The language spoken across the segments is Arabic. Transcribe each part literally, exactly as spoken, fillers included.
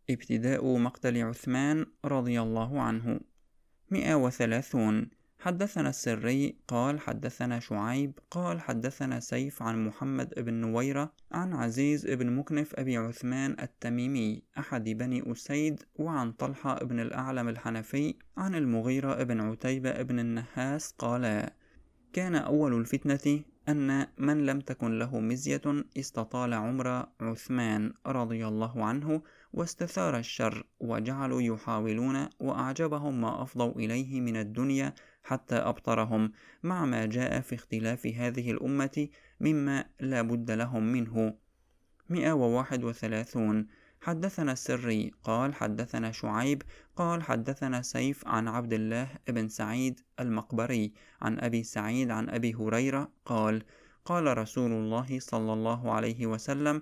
ابتداء مقتل عثمان رضي الله عنه. مئة وثلاثون. حدثنا السري قال حدثنا شعيب قال حدثنا سيف عن محمد بن نويرة عن عزيز بن مكنف أبي عثمان التميمي أحد بني أسيد، وعن طلحة بن الأعلم الحنفي عن المغيرة بن عتيبة بن النحاس قال: كان أول الفتنة أن من لم تكن له مزية استطال عمر عثمان رضي الله عنه واستثار الشر، وجعلوا يحاولون وأعجبهم ما أفضوا إليه من الدنيا حتى أبطرهم، مع ما جاء في اختلاف هذه الأمة مما لا بد لهم منه. مئة وواحد وثلاثون. حدثنا السري قال حدثنا شعيب قال حدثنا سيف عن عبد الله بن سعيد المقبري عن أبي سعيد عن أبي هريرة قال: قال رسول الله صلى الله عليه وسلم: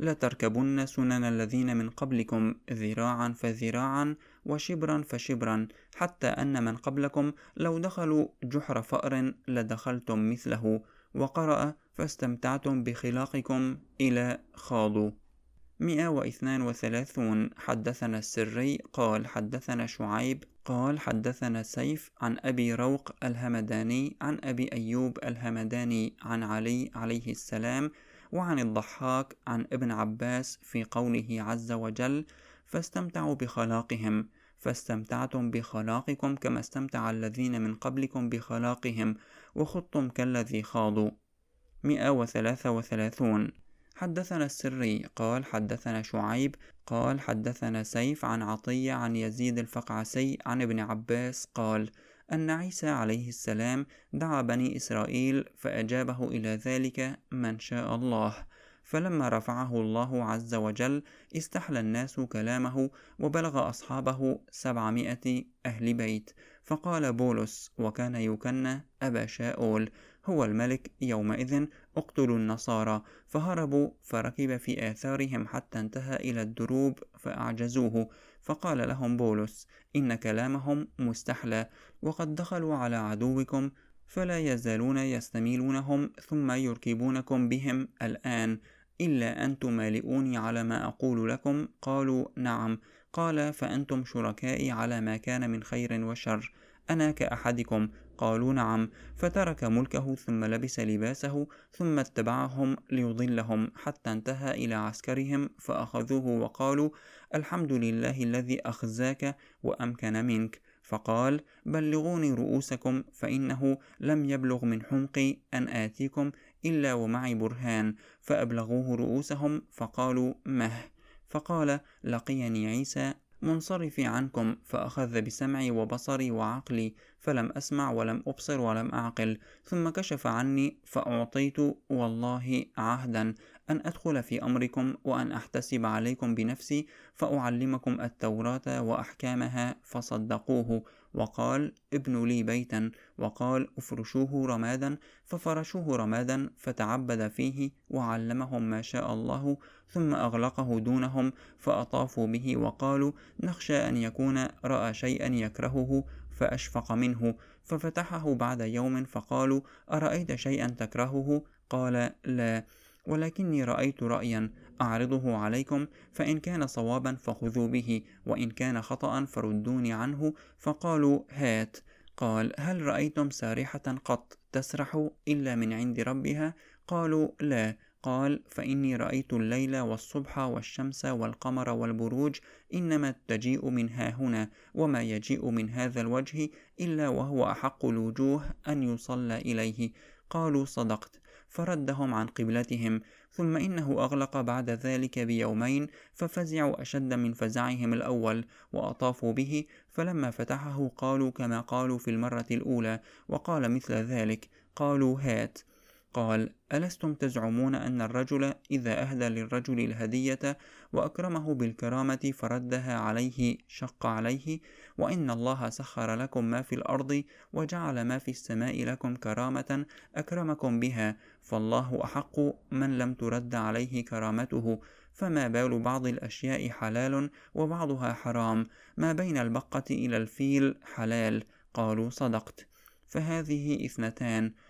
لتركبن سنن الذين من قبلكم ذراعا فذراعا وشبرا فشبرا، حتى أن من قبلكم لو دخلوا جحر فأر لدخلتم مثله، وقرأ: فاستمتعتم بخلاقكم إلى خاضوا. مئة واثنان وثلاثون. حدثنا السري قال حدثنا شعيب قال حدثنا سيف عن أبي روق الهمداني عن أبي أيوب الهمداني عن علي عليه السلام، وعن الضحاك عن ابن عباس في قوله عز وجل: فاستمتعوا بخلاقهم، فاستمتعتم بخلاقكم كما استمتع الذين من قبلكم بخلاقهم، وخضتم كالذي خاضوا. مئة وثلاثة وثلاثون. حدثنا السري قال حدثنا شعيب قال حدثنا سيف عن عطية عن يزيد الفقعسي عن ابن عباس قال: أن عيسى عليه السلام دعا بني إسرائيل فأجابه إلى ذلك من شاء الله، فلما رفعه الله عز وجل استحلى الناس كلامه، وبلغ أصحابه سبعمائة أهل بيت، فقال بولس وكان يكنى أبا شاؤول: هو الملك يومئذ، اقتلوا النصارى، فهربوا فركب في آثارهم حتى انتهى إلى الدروب فأعجزوه، فقال لهم بولس: إن كلامهم مستحلى، وقد دخلوا على عدوكم، فلا يزالون يستميلونهم ثم يركبونكم بهم الآن، إلا أن تمالئوني على ما أقول لكم. قالوا: نعم. قال: فأنتم شركائي على ما كان من خير وشر، أنا كأحدكم. قالوا: نعم. فترك ملكه ثم لبس لباسه ثم اتبعهم ليضلهم حتى انتهى إلى عسكرهم، فأخذوه وقالوا: الحمد لله الذي أخزاك وأمكن منك. فقال: بلغوني رؤوسكم، فإنه لم يبلغ من حمقي أن آتيكم إلا ومعي برهان. فأبلغوه رؤوسهم فقالوا: مه. فقال: لقيني عيسى منصرفي عنكم، فأخذ بسمعي وبصري وعقلي، فلم أسمع ولم أبصر ولم أعقل، ثم كشف عني فأعطيت والله عهدا أن أدخل في أمركم وأن أحتسب عليكم بنفسي، فأعلمكم التوراة وأحكامها. فصدقوه. وقال: ابنوا لي بيتا، وقال: افرشوه رمادا، ففرشوه رمادا، فتعبد فيه وعلمهم ما شاء الله، ثم أغلقه دونهم، فأطافوا به وقالوا: نخشى أن يكون رأى شيئا يكرهه فأشفق منه، ففتحه بعد يوم، فقالوا: أرأيت شيئا تكرهه؟ قال: لا، ولكني رأيت رأيا أعرضه عليكم، فإن كان صوابا فخذوا به، وإن كان خطأ فردوني عنه. فقالوا: هات. قال: هل رأيتم سارحة قط تسرح إلا من عند ربها؟ قالوا: لا. قال: فإني رأيت الليل والصبح والشمس والقمر والبروج، إنما تجيء من ها هنا، وما يجيء من هذا الوجه إلا وهو أحق الوجوه أن يصلى إليه. قالوا: صدقت. فردهم عن قبلتهم. ثم إنه أغلق بعد ذلك بيومين، ففزعوا أشد من فزعهم الأول، وأطافوا به، فلما فتحه قالوا كما قالوا في المرة الأولى، وقال مثل ذلك. قالوا: هات. قال: ألستم تزعمون أن الرجل إذا أهدى للرجل الهدية وأكرمه بالكرامة فردها عليه شق عليه، وإن الله سخر لكم ما في الأرض وجعل ما في السماء لكم كرامة أكرمكم بها، فالله أحق من لم ترد عليه كرامته، فما بال بعض الأشياء حلال وبعضها حرام، ما بين البقة إلى الفيل حلال. قالوا: صدقت. فهذه اثنتان،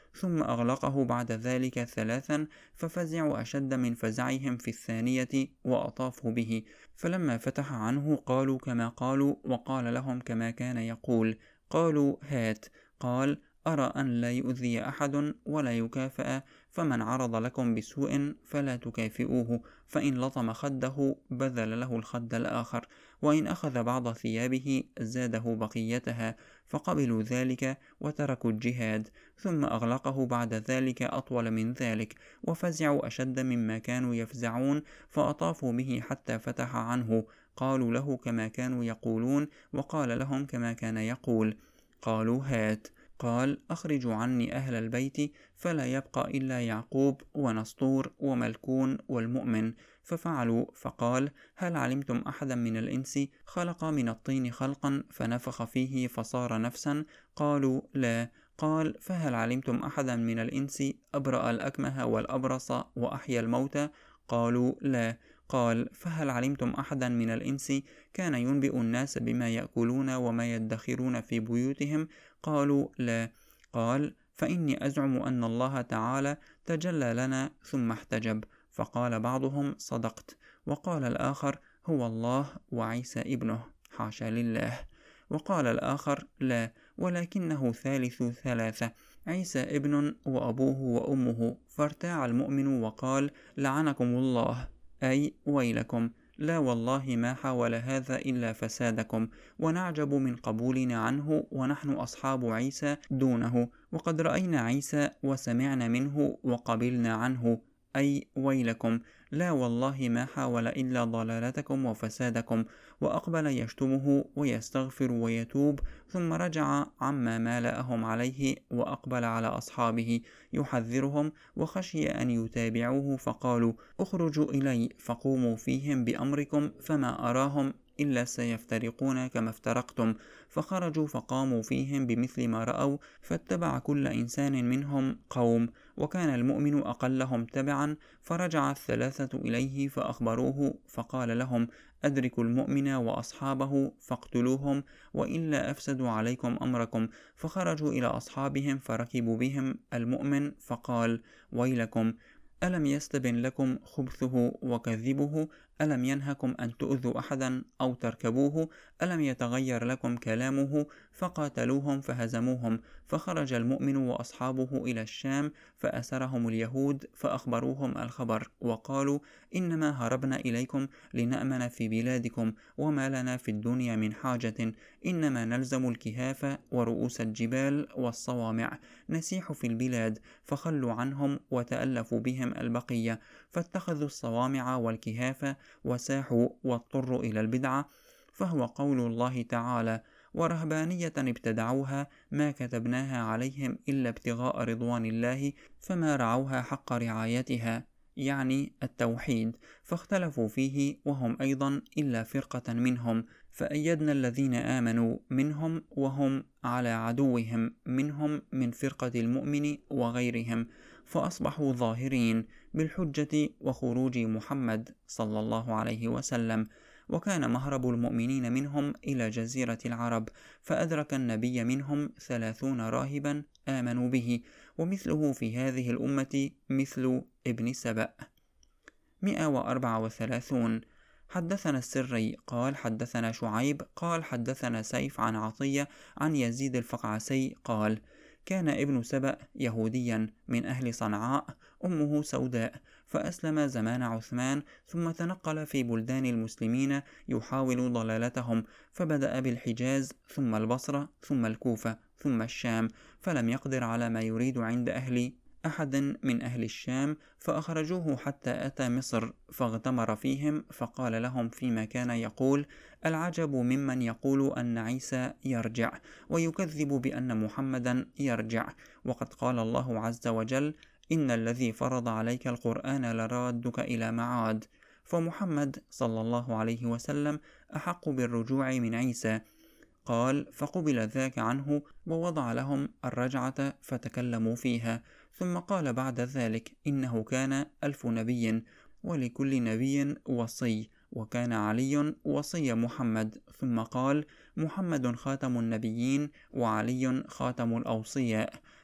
ثم أغلقه بعد ذلك ثلاثا، ففزعوا أشد من فزعهم في الثانية وأطافوا به، فلما فتح عنه قالوا كما قالوا، وقال لهم كما كان يقول. قالوا هات. قال أرى أن لا يؤذي أحد ولا يكافأ، فمن عرض لكم بسوء فلا تكافئوه، فإن لطم خده بذل له الخد الآخر، وإن أخذ بعض ثيابه زاده بقيتها، فقبلوا ذلك وتركوا الجهاد. ثم أغلقه بعد ذلك أطول من ذلك، وفزعوا أشد مما كانوا يفزعون، فأطافوا به حتى فتح عنه. قالوا له كما كانوا يقولون، وقال لهم كما كان يقول. قالوا هات. قال أخرجوا عني أهل البيت، فلا يبقى إلا يعقوب ونسطور وملكون والمؤمن. ففعلوا. فقال هل علمتم أحدا من الإنس خلق من الطين خلقا فنفخ فيه فصار نفسا؟ قالوا لا. قال فهل علمتم أحدا من الإنس أبرأ الأكمه والأبرص وأحيا الموتى؟ قالوا لا. قال فهل علمتم أحدا من الإنس كان ينبئ الناس بما يأكلون وما يدخرون في بيوتهم؟ قالوا لا. قال فإني أزعم أن الله تعالى تجلى لنا ثم احتجب. فقال بعضهم صدقت، وقال الآخر هو الله وعيسى ابنه، حاشا لله. وقال الآخر لا، ولكنه ثالث ثلاثة، عيسى ابن وأبوه وأمه. فارتاع المؤمن وقال لعنكم الله، أي ويلكم، لا والله ما حاول هذا إلا فسادكم، ونعجب من قبولنا عنه ونحن أصحاب عيسى دونه، وقد رأينا عيسى وسمعنا منه وقبلنا عنه، أي ويلكم، لا والله ما حاول إلا ضلالتكم وفسادكم. وأقبل يشتمه ويستغفر ويتوب، ثم رجع عما مالأهم عليه وأقبل على أصحابه يحذرهم، وخشي أن يتابعوه، فقالوا اخرجوا إلي فقوموا فيهم بأمركم، فما أراهم إلا سيفترقون كما افترقتم. فخرجوا فقاموا فيهم بمثل ما رأوا، فاتبع كل إنسان منهم قوم، وكان المؤمن أقلهم تبعا. فرجع الثلاثة إليه فأخبروه، فقال لهم أدركوا المؤمن وأصحابه فاقتلوهم، وإلا أفسدوا عليكم أمركم. فخرجوا إلى أصحابهم فركبوا بهم المؤمن، فقال ويلكم، ألم يستبن لكم خبثه وكذبه؟ ألم ينهكم أن تؤذوا أحدا أو تركبوه؟ ألم يتغير لكم كلامه؟ فقاتلوهم فهزموهم. فخرج المؤمن وأصحابه إلى الشام، فأسرهم اليهود، فأخبروهم الخبر، وقالوا إنما هربنا إليكم لنأمن في بلادكم، وما لنا في الدنيا من حاجة، إنما نلزم الكهاف ورؤوس الجبال والصوامع، نسيح في البلاد. فخلوا عنهم وتألفوا بهم البقية، فاتخذوا الصوامع والكهاف وساحوا واضطروا إلى البدعة. فهو قول الله تعالى ورهبانية ابتدعوها ما كتبناها عليهم إلا ابتغاء رضوان الله، فما رعوها حق رعايتها، يعني التوحيد، فاختلفوا فيه وهم أيضا إلا فرقة منهم. فأيدنا الذين آمنوا منهم وهم على عدوهم منهم من فرقة المؤمن وغيرهم، فأصبحوا ظاهرين بالحجة وخروج محمد صلى الله عليه وسلم. وكان مهرب المؤمنين منهم إلى جزيرة العرب، فأدرك النبي منهم ثلاثون راهبا آمنوا به، ومثله في هذه الأمة مثل ابن سبأ. مئة وأربعة وثلاثون. حدثنا السري قال حدثنا شعيب قال حدثنا سيف عن عطية عن يزيد الفقعسي قال كان ابن سبأ يهوديا من أهل صنعاء، أمه سوداء، فأسلم زمان عثمان، ثم تنقل في بلدان المسلمين يحاول ضلالتهم، فبدأ بالحجاز ثم البصرة ثم الكوفة ثم الشام، فلم يقدر على ما يريد عند أهل أحد من أهل الشام، فأخرجوه حتى أتى مصر، فاغتمر فيهم، فقال لهم فيما كان يقول العجب ممن يقول أن عيسى يرجع ويكذب بأن محمدا يرجع، وقد قال الله عز وجل إن الذي فرض عليك القرآن لرادك إلى معاد، فمحمد صلى الله عليه وسلم أحق بالرجوع من عيسى. قال فقبل ذاك عنه، ووضع لهم الرجعة فتكلموا فيها، ثم قال بعد ذلك إنه كان ألف نبي، ولكل نبي وصي، وكان علي وصي محمد، ثم قال محمد خاتم النبيين وعلي خاتم الأوصياء.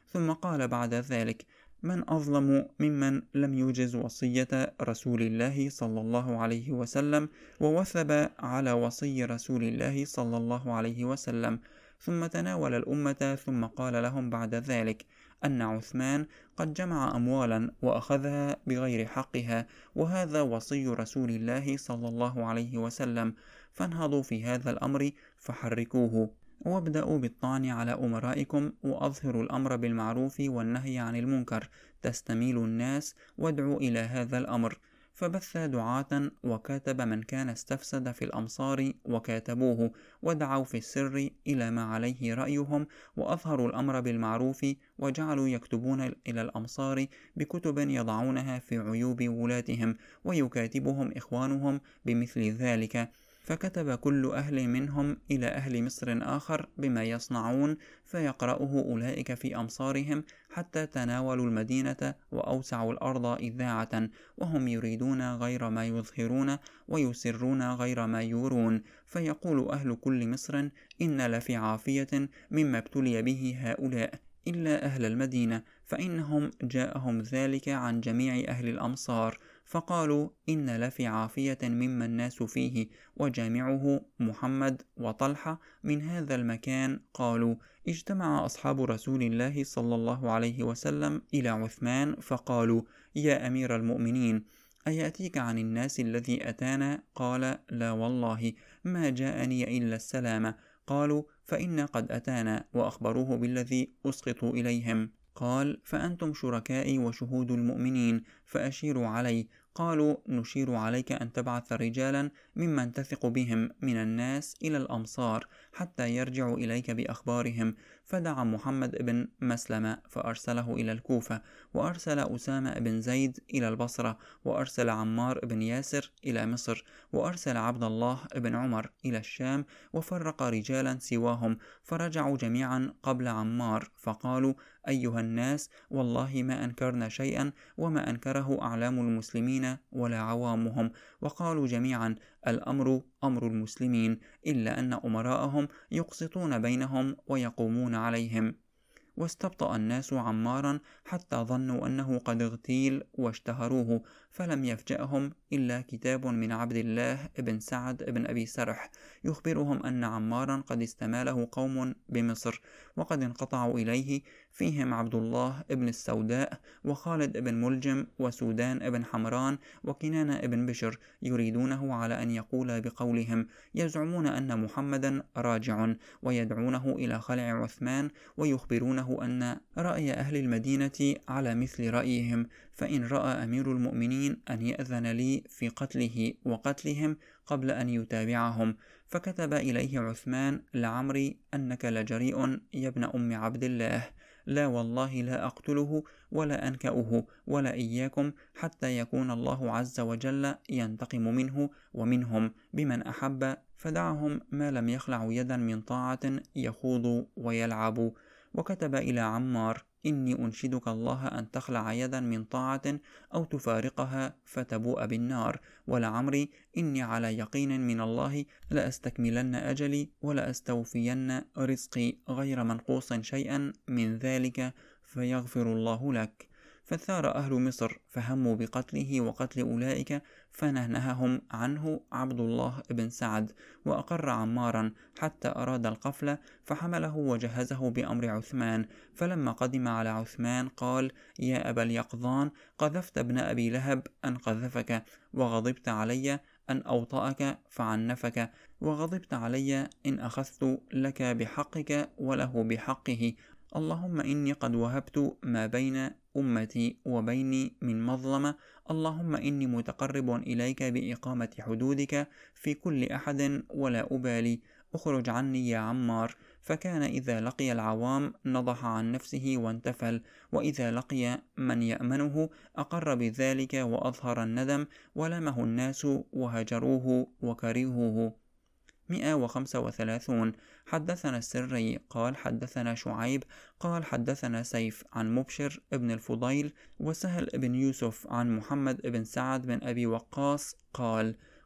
ثم قال بعد ذلك: من أظلم ممن لم يوجز وصية رسول الله صلى الله عليه وسلم ووثب على وصي رسول الله صلى الله عليه وسلم. ثم تناول الأمة ثم قال لهم بعد ذلك أن عثمان قد جمع أموالا وأخذها بغير حقها، وهذا وصي رسول الله صلى الله عليه وسلم، فانهضوا في هذا الأمر فحركوه، وابدأوا بالطعن على أمرائكم، وأظهروا الأمر بالمعروف والنهي عن المنكر، تستميل الناس، وادعوا إلى هذا الأمر. فبث دعاة وكاتب من كان استفسد في الأمصار وكاتبوه، ودعوا في السر إلى ما عليه رأيهم، وأظهروا الأمر بالمعروف، وجعلوا يكتبون إلى الأمصار بكتب يضعونها في عيوب ولاتهم، ويكاتبهم إخوانهم بمثل ذلك. فكتب كل أهل منهم إلى أهل مصر آخر بما يصنعون، فيقرأه أولئك في أمصارهم حتى تناولوا المدينة وأوسعوا الأرض إذاعة، وهم يريدون غير ما يظهرون ويسرون غير ما يورون. فيقول أهل كل مصر: إن لفي عافية مما ابتلي به هؤلاء، إلا أهل المدينة، فإنهم جاءهم ذلك عن جميع أهل الأمصار، فقالوا: إن لفي عافية مما الناس فيه، وجامعه محمد وطلحة من هذا المكان. قالوا: اجتمع أصحاب رسول الله صلى الله عليه وسلم إلى عثمان فقالوا: يا أمير المؤمنين، أيأتيك عن الناس الذي أتانا؟ قال: لا والله، ما جاءني إلا السلام. قالوا: فإن قد أتانا، وأخبروه بالذي أسقطوا إليهم. قال: فأنتم شركائي وشهود المؤمنين، فأشيروا علي. قالوا: نشير عليك أن تبعث رجالا ممن تثق بهم من الناس إلى الأمصار حتى يرجعوا إليك بأخبارهم. فدعا محمد بن مسلمة فأرسله إلى الكوفة، وأرسل أسامة بن زيد إلى البصرة، وأرسل عمار بن ياسر إلى مصر، وأرسل عبد الله بن عمر إلى الشام، وفرق رجالا سواهم، فرجعوا جميعا قبل عمار، فقالوا: أيها الناس، والله ما أنكرنا شيئا وما أنكره أعلام المسلمين ولا عوامهم. وقالوا جميعا: الأمر أمر المسلمين، إلا أن أمراءهم يقسطون بينهم ويقومون عليهم. واستبطأ الناس عمارا حتى ظنوا أنه قد اغتيل واشتهروه، فلم يفجأهم إلا كتاب من عبد الله بن سعد بن أبي سرح يخبرهم أن عمارا قد استماله قوم بمصر، وقد انقطعوا إليه، فيهم عبد الله بن السوداء، وخالد بن ملجم، وسودان بن حمران، وكنانة بن بشر، يريدونه على أن يقول بقولهم، يزعمون أن محمدا راجع، ويدعونه إلى خلع عثمان، ويخبرونه أن رأي أهل المدينة على مثل رأيهم، فإن رأى أمير المؤمنين أن يأذن لي في قتله وقتلهم قبل أن يتابعهم. فكتب إليه عثمان: لعمري أنك لجريء يا ابن أم عبد الله، لا والله لا أقتله ولا أنكأه ولا إياكم، حتى يكون الله عز وجل ينتقم منه ومنهم بمن أحب، فدعهم ما لم يخلع يدا من طاعة يخوض ويلعب. وكتب إلى عمار: إني أنشدك الله أن تخلع يدا من طاعة أو تفارقها فتبوء بالنار، ولعمري إني على يقين من الله لأستكملن أجلي ولأستوفين رزقي غير منقوص شيئا من ذلك، فيغفر الله لك. فثار أهل مصر فهموا بقتله وقتل أولئك، فنهنههم عنه عبد الله بن سعد، وأقر عمارا حتى أراد القفل، فحمله وجهزه بأمر عثمان. فلما قدم على عثمان قال: يا أبا اليقظان، قذفت ابن أبي لهب أن قذفك، وغضبت علي أن أوطأك فعنفك، وغضبت علي إن أخذت لك بحقك وله بحقه. اللهم إني قد وهبت ما بين أمتي وبيني من مظلمة، اللهم إني متقرب إليك بإقامة حدودك في كل أحد ولا أبالي، أخرج عني يا عمار. فكان إذا لقي العوام نضح عن نفسه وانتفل، وإذا لقي من يأمنه أقر بذلك وأظهر الندم، ولمه الناس وهجروه وكرهوه. مئة وخمسة وثلاثون. حدثنا السري قال حدثنا شعيب قال حدثنا سيف عن مبشر ابن الفضيل وسهل بن يوسف عن محمد بن سعد بن أبي وقاص قال: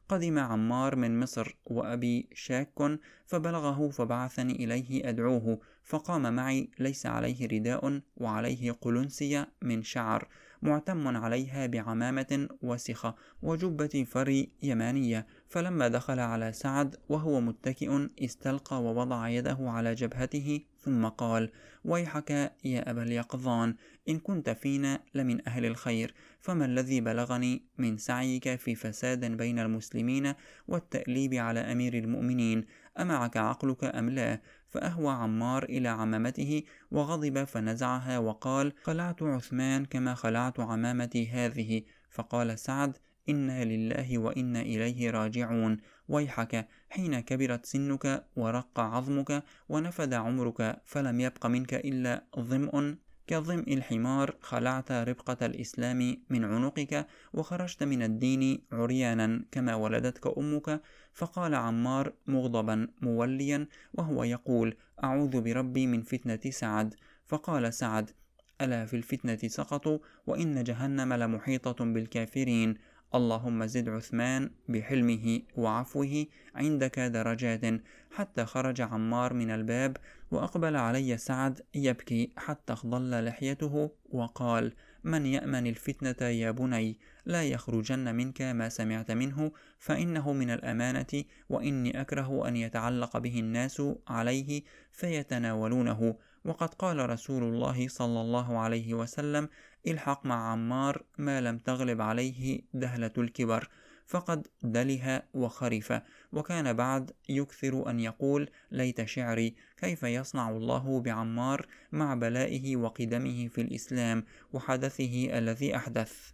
قدم عمار من مصر وأبي شاك فبلغه فبعثني إليه أدعوه، فقام معي ليس عليه رداء وعليه قلنسية من شعر معتم عليها بعمامة وسخة وجبة فري يمانية. فلما دخل على سعد وهو متكئ استلقى ووضع يده على جبهته ثم قال: ويحك يا أبا اليقظان، إن كنت فينا لمن أهل الخير، فما الذي بلغني من سعيك في فساد بين المسلمين والتأليب على أمير المؤمنين؟ أمعك عقلك أم لا؟ فأهوى عمار إلى عمامته وغضب فنزعها وقال: خلعت عثمان كما خلعت عمامتي هذه. فقال سعد: إنا لله وإنا إليه راجعون، ويحك، حين كبرت سنك ورق عظمك ونفد عمرك فلم يبق منك إلا ظمء كظمء الحمار، خلعت ربقة الإسلام من عنقك وخرجت من الدين عريانا كما ولدتك أمك. فقال عمار مغضبا موليا وهو يقول: أعوذ بربي من فتنة سعد. فقال سعد: ألا في الفتنة سقطوا، وإن جهنم لمحيطة بالكافرين. اللهم زد عثمان بحلمه وعفوه عندك درجات. حتى خرج عمار من الباب وأقبل علي سعد يبكي حتى اخضل لحيته وقال: من يأمن الفتنة يا بني؟ لا يخرجن منك ما سمعت منه، فإنه من الأمانة، وإني أكره أن يتعلق به الناس عليه فيتناولونه. وقد قال رسول الله صلى الله عليه وسلم: الحق مع عمار ما لم تغلب عليه دهلة الكبر. فقد دله وخرف، وكان بعد يكثر أن يقول: ليت شعري كيف يصنع الله بعمار مع بلائه وقدمه في الإسلام وحدثه الذي أحدث.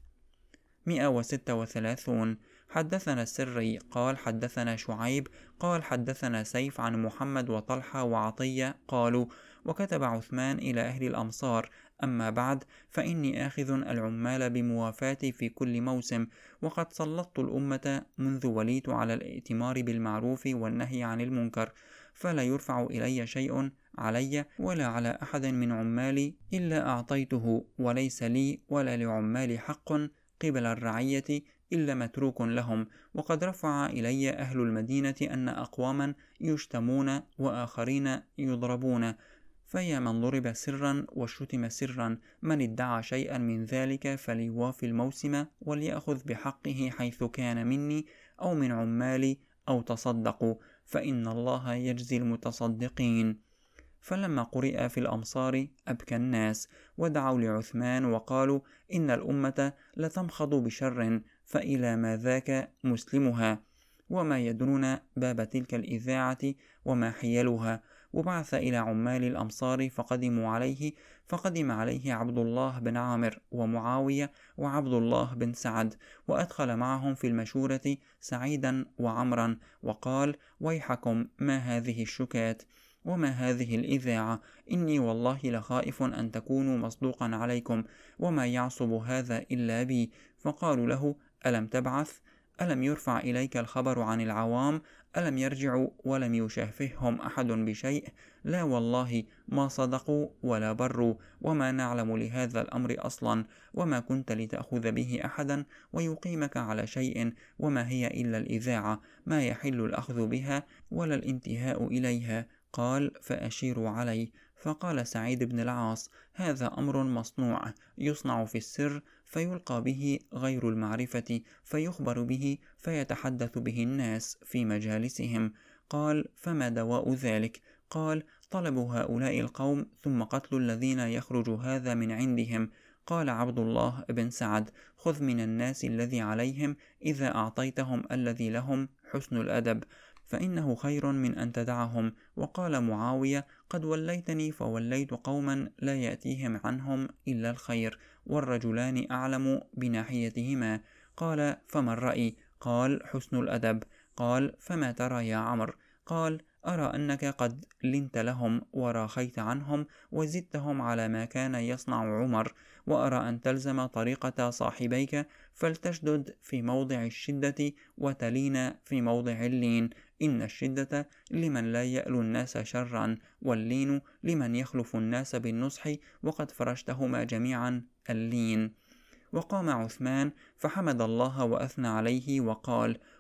مئة وستة وثلاثون. حدثنا السري قال حدثنا شعيب قال حدثنا سيف عن محمد وطلحة وعطية قالوا: وكتب عثمان إلى أهل الأمصار: أما بعد، فإني آخذ العمال بموافاتي في كل موسم، وقد سلطت الأمة منذ وليت على الائتمار بالمعروف والنهي عن المنكر، فلا يرفع إلي شيء علي ولا على أحد من عمالي إلا أعطيته، وليس لي ولا لعمالي حق قبل الرعية إلا متروك لهم. وقد رفع إلي أهل المدينة أن أقواما يشتمون وآخرين يضربون، فيا من ضرب سرا وشتم سرا، من ادعى شيئا من ذلك فليوافي الموسم وليأخذ بحقه حيث كان مني أو من عمالي أو تصدقوا، فإن الله يجزي المتصدقين. فلما قرئ في الأمصار أبكى الناس، ودعوا لعثمان وقالوا: إن الأمة لتمخض بشر، فإلى ما ذاك مسلمها، وما يدرون باب تلك الإذاعة وما حيلها. وبعث إلى عمال الأمصار فقدموا عليه، فقدم عليه عبد الله بن عامر ومعاوية وعبد الله بن سعد، وأدخل معهم في المشورة سعيدا وعمرا، وقال: ويحكم، ما هذه الشكات وما هذه الإذاعة؟ إني والله لخائف أن تكونوا مصدوقا عليكم، وما يعصب هذا إلا بي. فقالوا له: ألم تبعث؟ ألم يرفع إليك الخبر عن العوام؟ ألم يرجعوا ولم يشافههم أحد بشيء؟ لا والله، ما صدقوا ولا بروا، وما نعلم لهذا الأمر أصلا، وما كنت لتأخذ به أحدا ويقيمك على شيء، وما هي إلا الإذاعة، ما يحل الأخذ بها ولا الانتهاء إليها. قال: فأشيروا علي. فقال سعيد بن العاص: هذا أمر مصنوع، يصنع في السر فيلقى به غير المعرفة، فيخبر به فيتحدث به الناس في مجالسهم. قال: فما دواء ذلك؟ قال: طلب هؤلاء القوم ثم قتل الذين يخرج هذا من عندهم. قال عبد الله بن سعد: خذ من الناس الذي عليهم إذا أعطيتهم الذي لهم حسن الأدب، فإنه خير من أن تدعهم. وقال معاوية: قد وليتني فوليت قوما لا يأتيهم عنهم إلا الخير، والرجلان أعلم بناحيتهما. قال: فما الرأي؟ قال: حسن الأدب. قال: فما ترى يا عمرو؟ قال: أرى أنك قد لنت لهم وراخيت عنهم وزدتهم على ما كان يصنع عمر، وأرى أن تلزم طريقة صاحبيك، فلتشدد في موضع الشدة وتلين في موضع اللين. إن الشدة لمن لا يألو الناس شرا، واللين لمن يخلف الناس بالنصح، وقد فرشتهما جميعا اللين. وقام عثمان فحمد الله وأثنى عليه وقال: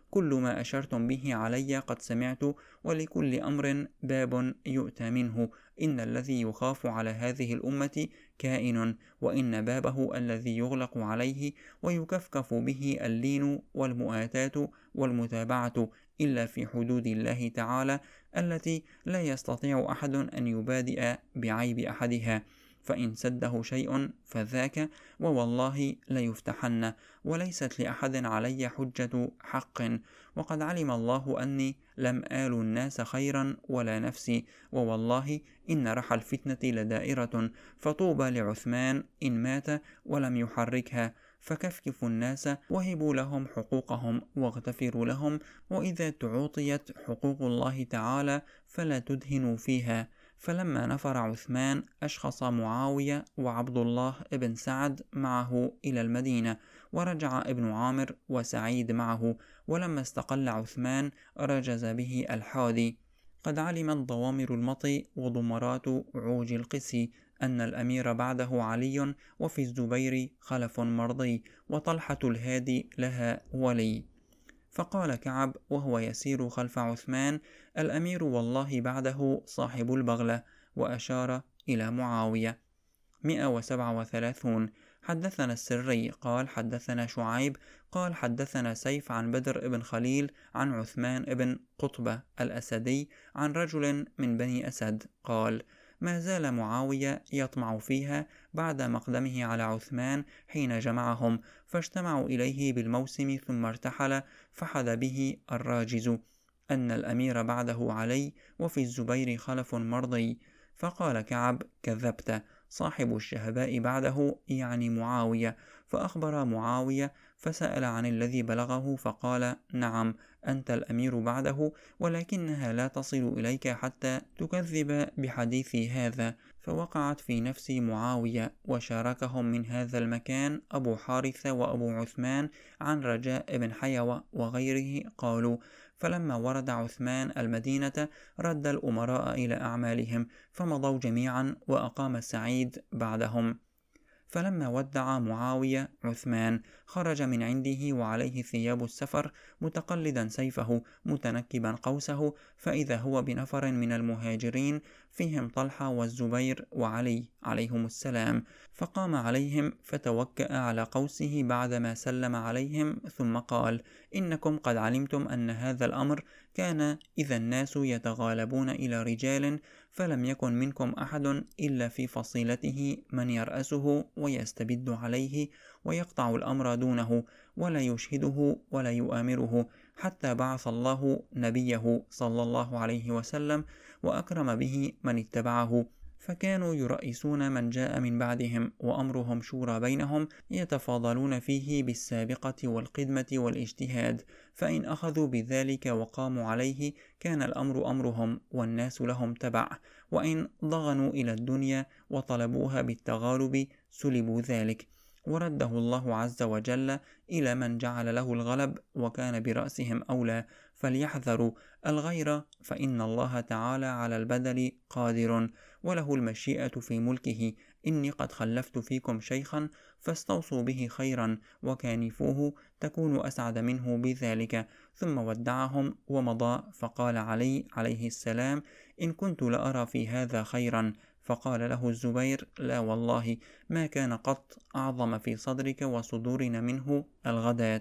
كل ما أشرتم به علي قد سمعت، ولكل أمر باب يؤتى منه. إن الذي يخاف على هذه الأمة كائن، وإن بابه الذي يغلق عليه ويكفكف به اللين والمؤاتاة والمتابعة إلا في حدود الله تعالى التي لا يستطيع أحد أن يبادئ بعيب أحدها، فإن سده شيء فذاك، ووالله ليفتحن، وليست لأحد علي حجة حق، وقد علم الله أني لم آل الناس خيرا ولا نفسي، ووالله إن رحى الفتنة لدائرة، فطوبى لعثمان إن مات ولم يحركها، فكفكفوا الناس وهبوا لهم حقوقهم واغتفروا لهم، وإذا تعوطيت حقوق الله تعالى فلا تدهنوا فيها. فلما نفر عثمان أشخص معاوية وعبد الله بن سعد معه إلى المدينة، ورجع ابن عامر وسعيد معه. ولما استقل عثمان رجز به الحادي. قد علمت ضوامر المطي وضمرات عوج القسي أن الأمير بعده علي، وفي الزبير خلف مرضي، وطلحة الهادي لها ولي. فقال كعب وهو يسير خلف عثمان: الأمير والله بعده صاحب البغلة، وأشار إلى معاوية. مئة وسبعة وثلاثون. حدثنا السري قال حدثنا شعيب قال حدثنا سيف عن بدر بن خليل عن عثمان بن قطبة الأسدي عن رجل من بني أسد قال: ما زال معاوية يطمع فيها بعد مقدمه على عثمان حين جمعهم، فاجتمعوا إليه بالموسم ثم ارتحل، فحد به الراجز أن الأمير بعده علي، وفي الزبير خلف مرضي. فقال كعب: كذبت، صاحب الشهباء بعده يعني معاوية. فأخبر معاوية، فسأل عن الذي بلغه، فقال: نعم، أنت الأمير بعده، ولكنها لا تصل إليك حتى تكذب بحديثي هذا. فوقعت في نفس معاوية، وشاركهم من هذا المكان أبو حارثة وأبو عثمان عن رجاء بن حيوة وغيره قالوا: فلما ورد عثمان المدينة رد الأمراء إلى أعمالهم، فمضوا جميعا، وأقام سعيد بعدهم. فلما ودع معاوية عثمان خرج من عنده وعليه ثياب السفر، متقلدا سيفه متنكبا قوسه، فإذا هو بنفر من المهاجرين فيهم طلحة والزبير وعلي عليهم السلام، فقام عليهم فتوكأ على قوسه بعدما سلم عليهم، ثم قال: إنكم قد علمتم أن هذا الأمر كان إذا الناس يتغالبون إلى رجال، فلم يكن منكم أحد إلا في فصيلته من يرأسه ويستبد عليه ويقطع الأمر دونه، ولا يشهده ولا يؤامره، حتى بعث الله نبيه صلى الله عليه وسلم وأكرم به من اتبعه، فكانوا يرئيسون من جاء من بعدهم، وأمرهم شورى بينهم، يتفاضلون فيه بالسابقة والقدمة والاجتهاد، فإن أخذوا بذلك وقاموا عليه كان الأمر أمرهم والناس لهم تبع، وإن ضغنوا إلى الدنيا وطلبوها بالتغالب سلبوا ذلك، ورده الله عز وجل إلى من جعل له الغلب وكان برأسهم أولى. فليحذروا الغير، فإن الله تعالى على البدل قادر، وله المشيئة في ملكه. إني قد خلفت فيكم شيخا فاستوصوا به خيرا، وكانفوه تكونوا أسعد منه بذلك. ثم ودعهم ومضى. فقال علي عليه السلام: إن كنت لأرى في هذا خيرا. فقال له الزبير: لا والله، ما كان قط أعظم في صدرك وصدورنا منه الغداة.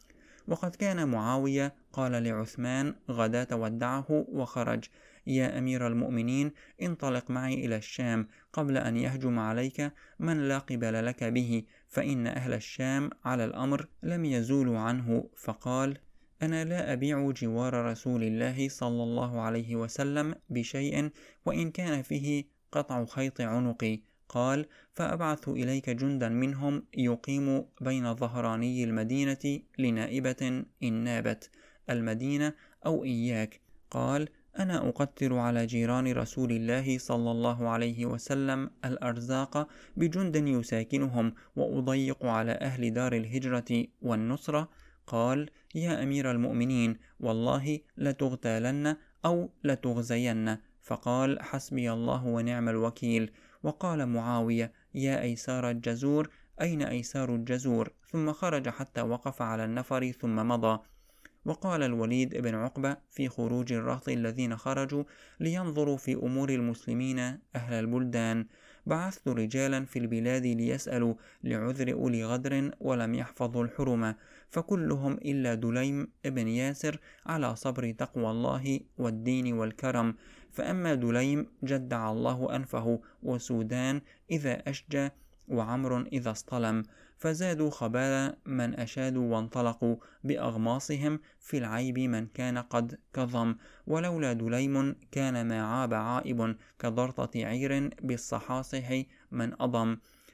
وقد كان معاوية قال لعثمان غداة ودعه وخرج: يا أمير المؤمنين، انطلق معي إلى الشام قبل أن يهجم عليك من لا قبل لك به، فإن أهل الشام على الأمر لم يزولوا عنه. فقال: أنا لا أبيع جوار رسول الله صلى الله عليه وسلم بشيء، وإن كان فيه قطع خيط عنقي. قال: فأبعث إليك جندا منهم يقيم بين ظهراني المدينة لنائبة إن نابت المدينة أو إياك. قال: أنا أقتر على جيران رسول الله صلى الله عليه وسلم الأرزاق بجند يساكنهم، وأضيق على أهل دار الهجرة والنصرة. قال: يا أمير المؤمنين، والله لتغتالن أو لتغزين. فقال: حسبي الله ونعم الوكيل. وقال معاوية: يا أيسار الجزور، أين أيسار الجزور؟ ثم خرج حتى وقف على النفر ثم مضى. وقال الوليد بن عقبة في خروج الرهط الذين خرجوا لينظروا في أمور المسلمين أهل البلدان: بعثت رجالا في البلاد ليسألوا لعذر أولي غدر ولم يحفظوا الحرمة، فكلهم إلا دليم ابن ياسر على صبر تقوى الله والدين والكرم، فأما دليم جدع الله أنفه، وسودان إذا أشجى، وعمر إذا اصطلم، فزادوا خبال من أشادوا وانطلقوا بأغماصهم في العيب من كان قد كظم، ولولا دليم كان ما عاب عائب كضرطة عير بالصحاصح من أضم،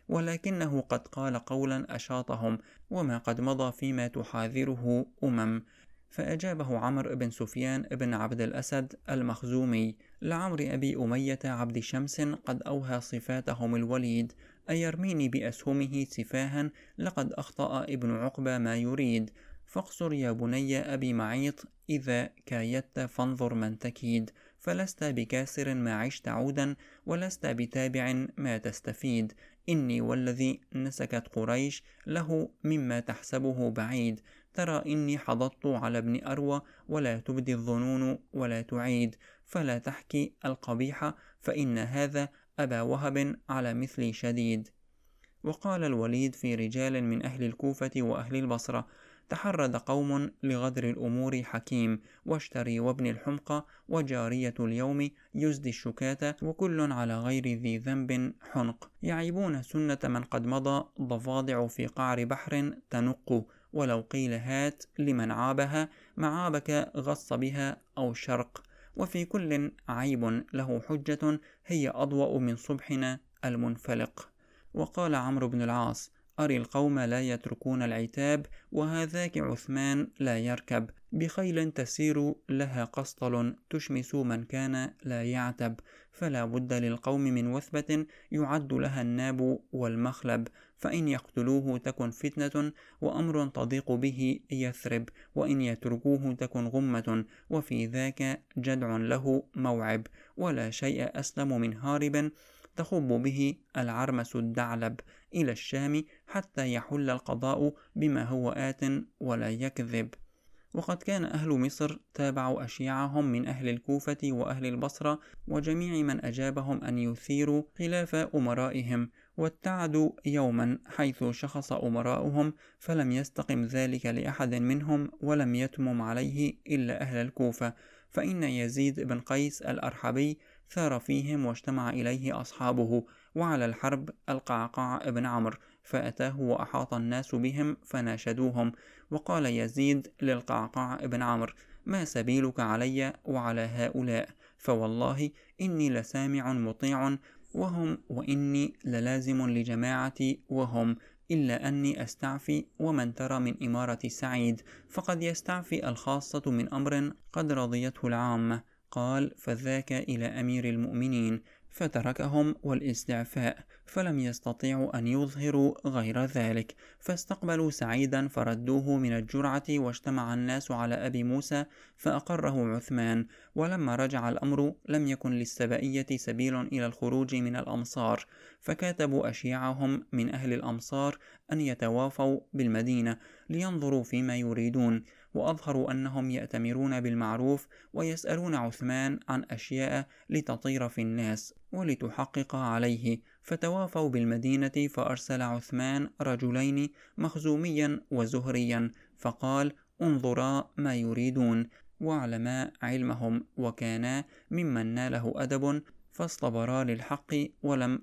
ولكنه قد قال قولا أشاطهم، وما قد مضى فيما تحاذره أمم. فأجابه عمرو بن سفيان بن عبد الأسد المخزومي: لعمر أبي أمية عبد شمس قد أوهى صفاتهم الوليد، أيرميني بأسهمه سفاها، لقد أخطأ ابن عقبة ما يريد، فاقصر يا بني أبي معيط، إذا كايدت فانظر من تكيد، فلست بكاسر ما عشت عودا، ولست بتابع ما تستفيد، إني والذي نسكت قريش له مما تحسبه بعيد، ترى إني حضضت على ابن أروى، ولا تبدي الظنون ولا تعيد، فلا تحكي القبيح، فإن هذا أبا وهب على مثلي شديد. وقال الوليد في رجال من أهل الكوفة وأهل البصرة: تحرد قوم لغدر الأمور حكيم، واشتري وابن الحمقى، وجارية اليوم يزدي الشكاة، وكل على غير ذي ذنب حنق، يعيبون سنة من قد مضى، ضفادع في قعر بحر تنق، ولو قيل هات لمن عابها، معابك غص بها أو شرق، وفي كل عيب له حجة، هي أضوأ من صبحنا المنفلق. وقال عمرو بن العاص: أري القوم لا يتركون العتاب، وهذاك عثمان لا يركب، بخيل تسير لها قسطل، تشمس من كان لا يعتب، فلا بد للقوم من وثبة يعد لها الناب والمخلب، فإن يقتلوه تكن فتنة، وأمر تضيق به يثرب، وإن يتركوه تكن غمة، وفي ذاك جدع له موعب، ولا شيء أسلم من هارب تخب به العرمس الدعلب إلى الشام، حتى يحل القضاء بما هو آت ولا يكذب. وقد كان أهل مصر تابعوا أشياعهم من أهل الكوفة وأهل البصرة وجميع من أجابهم أن يثيروا خلاف أمرائهم، واتعدوا يوما حيث شخص أمراؤهم، فلم يستقم ذلك لأحد منهم، ولم يتمم عليه إلا أهل الكوفة، فإن يزيد بن قيس الأرحبي ثار فيهم، واجتمع إليه أصحابه، وعلى الحرب القعقاع بن عمرو، فأتاه وأحاط الناس بهم فناشدوهم، وقال يزيد للقعقاع بن عمرو: ما سبيلك علي وعلى هؤلاء؟ فوالله إني لسامع مطيع وهم، وإني للازم لجماعتي وهم، إلا أني أستعفي، ومن ترى من إمارة سعيد، فقد يستعفي الخاصة من أمر قد رضيته العامة. قال: فذاك إلى أمير المؤمنين، فتركهم والاستعفاء، فلم يستطيعوا أن يظهروا غير ذلك، فاستقبلوا سعيدا فردوه من الجرعة، واجتمع الناس على أبي موسى فأقره عثمان. ولما رجع الأمر لم يكن للسبائية سبيل إلى الخروج من الأمصار، فكاتبوا أشياعهم من أهل الأمصار أن يتوافوا بالمدينة لينظروا فيما يريدون، وأظهروا أنهم يأتمرون بالمعروف، ويسألون عثمان عن أشياء لتطير في الناس ولتحقق عليه، فتوافوا بالمدينة، فأرسل عثمان رجلين مخزوميا وزهريا، فقال: انظرا ما يريدون، واعلما علمهم، وكانا ممن ناله أدب، فاصطبرا للحق ولم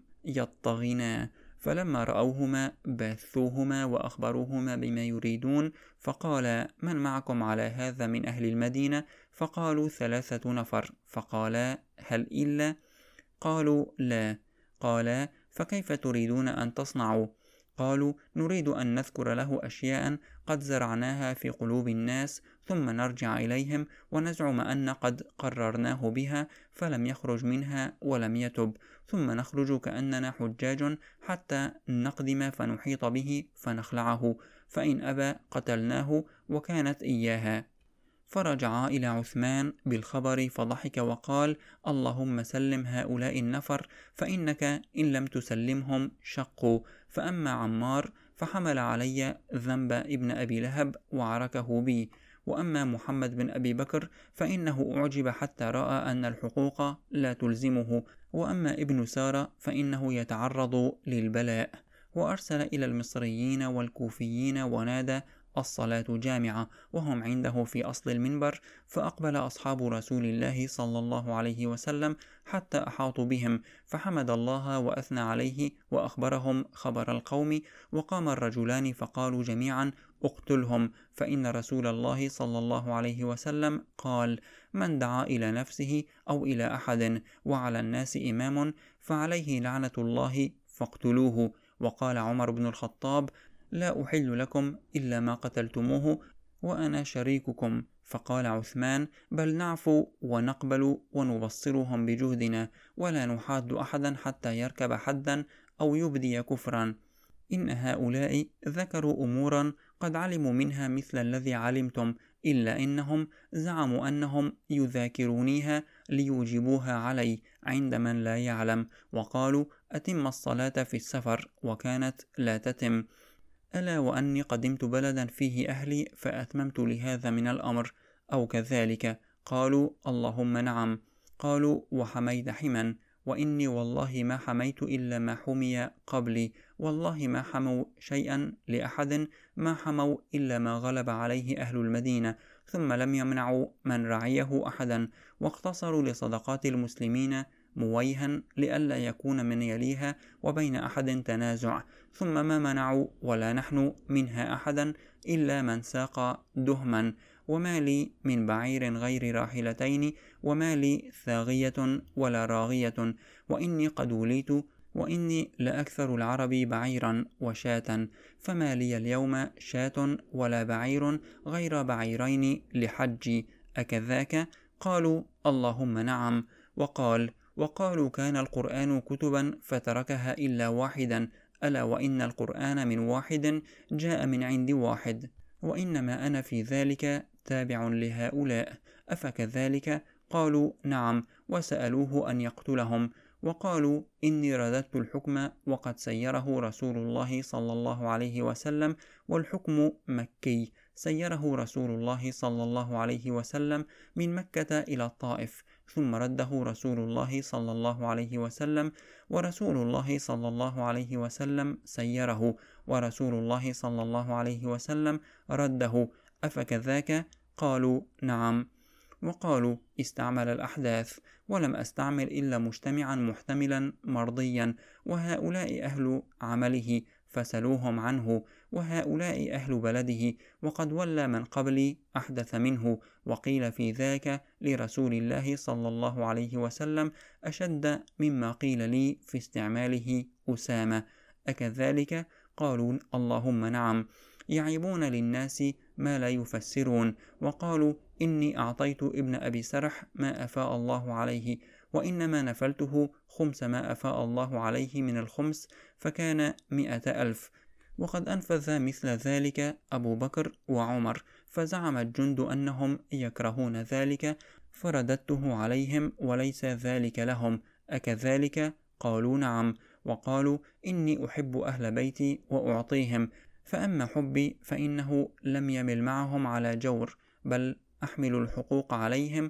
يطغنا، فلما رأوهما باثوهما وأخبروهما بما يريدون، فقال: من معكم على هذا من أهل المدينة؟ فقالوا: ثلاثة نفر. فقالا: هل إلا؟ قالوا: لا. قالا: فكيف تريدون أن تصنعوا؟ قالوا: نريد أن نذكر له أشياء قد زرعناها في قلوب الناس، ثم نرجع إليهم ونزعم أن قد قررناه بها، فلم يخرج منها ولم يتب، ثم نخرج كأننا حجاج حتى نقدم فنحيط به فنخلعه، فإن أبى قتلناه، وكانت إياها. فرجعا إلى عثمان بالخبر، فضحك وقال: اللهم سلم هؤلاء النفر، فإنك إن لم تسلمهم شقوا. فأما عمار فحمل علي ذنب ابن أبي لهب وعركه بي، وأما محمد بن أبي بكر فإنه أعجب حتى رأى أن الحقوق لا تلزمه، وأما ابن سارة فإنه يتعرض للبلاء. وأرسل إلى المصريين والكوفيين ونادى: الصلاة جامعة، وهم عنده في أصل المنبر. فأقبل أصحاب رسول الله صلى الله عليه وسلم حتى أحاطوا بهم، فحمد الله وأثنى عليه وأخبرهم خبر القوم. وقام الرجلان فقالوا جميعا: اقتلهم، فإن رسول الله صلى الله عليه وسلم قال: من دعا إلى نفسه أو إلى أحد وعلى الناس إمام فعليه لعنة الله فاقتلوه. وقال عمر بن الخطاب: لا أحل لكم إلا ما قتلتموه وأنا شريككم. فقال عثمان: بل نعفو ونقبل ونبصرهم بجهدنا، ولا نحاد أحدا حتى يركب حدا أو يبدي كفرا. إن هؤلاء ذكروا أمورا قد علموا منها مثل الذي علمتم، إلا إنهم زعموا أنهم يذاكرونيها ليوجبوها علي عند من لا يعلم، وقالوا: أتم الصلاة في السفر، وكانت لا تتم. ألا وأني قدمت بلدا فيه أهلي فأتممت لهذا من الأمر، أو كذلك؟ قالوا: اللهم نعم. قالوا: وحميت حما، وإني والله ما حميت إلا ما حمي قبلي، والله ما حموا شيئا لأحد ما حموا إلا ما غلب عليه أهل المدينة، ثم لم يمنعوا من رعيه أحدا، واقتصروا لصدقات المسلمين مويها لئلا يكون من يليها وبين أحد تنازع، ثم ما منعوا ولا نحن منها أحدا إلا من ساق دهما، وما لي من بعير غير راحلتين، وما لي ثاغية ولا راغية، وإني قد وليت، وإني لأكثر العرب بعيرا وشاة، فما لي اليوم شاة ولا بعير غير بعيرين لحجي، أكذاك؟ قالوا: اللهم نعم. وقال: وقالوا: كان القرآن كتبا فتركها إلا واحدا، ألا وإن القرآن من واحد جاء من عند واحد، وإنما أنا في ذلك تابع لهؤلاء، أفكذلك؟ قالوا: نعم. وسألوه أن يقتلهم، وقالوا: إني رددت الحكم وقد سيره رسول الله صلى الله عليه وسلم، والحكم مكي، سيره رسول الله صلى الله عليه وسلم من مكة إلى الطائف، ثم رده رسول الله صلى الله عليه وسلم، ورسول الله صلى الله عليه وسلم سيره، ورسول الله صلى الله عليه وسلم رده، أفكذاك؟ قالوا: نعم. وقالوا: استعمل الأحداث، ولم أستعمل إلا مجتمعا محتملا مرضيا، وهؤلاء أهل عمله فسلوهم عنه، وهؤلاء أهل بلده، وقد ولى من قبلي أحدث منه. وقيل في ذاك لرسول الله صلى الله عليه وسلم أشد مما قيل لي في استعماله أسامة، أكذلك؟ قالوا: اللهم نعم. يعيبون للناس ما لا يفسرون، وقالوا: إني أعطيت ابن أبي سرح ما أفاء الله عليه، وإنما نفلته خمس ما أفاء الله عليه من الخمس، فكان مئة ألف، وقد أنفذ مثل ذلك أبو بكر وعمر، فزعم الجند أنهم يكرهون ذلك، فرددته عليهم وليس ذلك لهم، أكذلك؟ قالوا: نعم. وقالوا: إني أحب أهل بيتي وأعطيهم، فأما حبي فإنه لم يمل معهم على جور، بل أحمل الحقوق عليهم،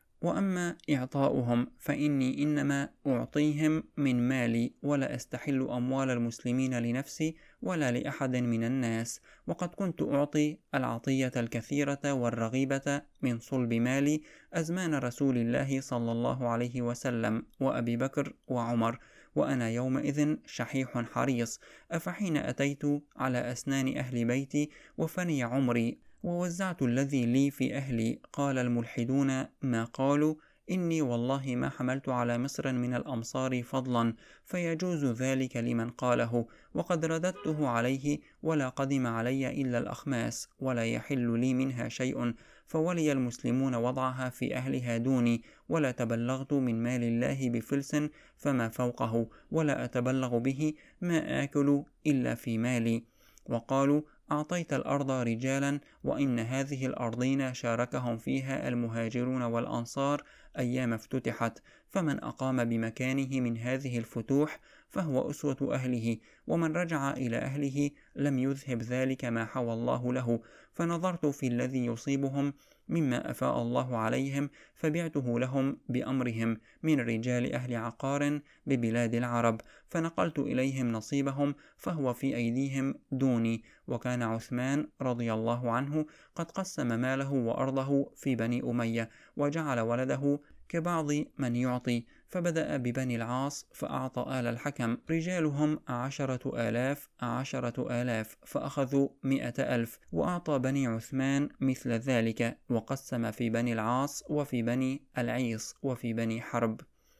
وأما إعطاؤهم فإني إنما أعطيهم من مالي، ولا أستحل أموال المسلمين لنفسي ولا لأحد من الناس، وقد كنت أعطي العطية الكثيرة والرغيبة من صلب مالي أزمان رسول الله صلى الله عليه وسلم وأبي بكر وعمر، وأنا يومئذ شحيح حريص، أفحين أتيت على أسنان أهل بيتي وفني عمري ووزعت الذي لي في أهلي، قال الملحدون ما قالوا: إني والله ما حملت على مصر من الأمصار فضلا، فيجوز ذلك لمن قاله، وقد رددته عليه، ولا قدم علي إلا الأخماس، ولا يحل لي منها شيء، فولي المسلمون وضعها في أهلها دوني، ولا تبلغت من مال الله بفلس فما فوقه، ولا أتبلغ به ما آكل إلا في مالي. وقالوا: أعطيت الأرض رجالا، وإن هذه الأرضين شاركهم فيها المهاجرون والأنصار، أيام افتتحت، فمن أقام بمكانه من هذه الفتوح فهو أسوة أهله، ومن رجع إلى أهله لم يذهب ذلك ما حوى الله له. فنظرت في الذي يصيبهم مما أفاء الله عليهم فبعته لهم بأمرهم من رجال أهل عقار ببلاد العرب، فنقلت إليهم نصيبهم فهو في أيديهم دوني. وكان عثمان رضي الله عنه قد قسم ماله وأرضه في بني أمية، وجعل ولده كبعض من يعطي، فبدأ ببني العاص فأعطى آل الحكم رجالهم عشرة آلاف عشرة آلاف فأخذوا مئة ألف، وأعطى بني عثمان مثل ذلك، وقسم في بني العاص وفي بني العيص وفي بني حرب.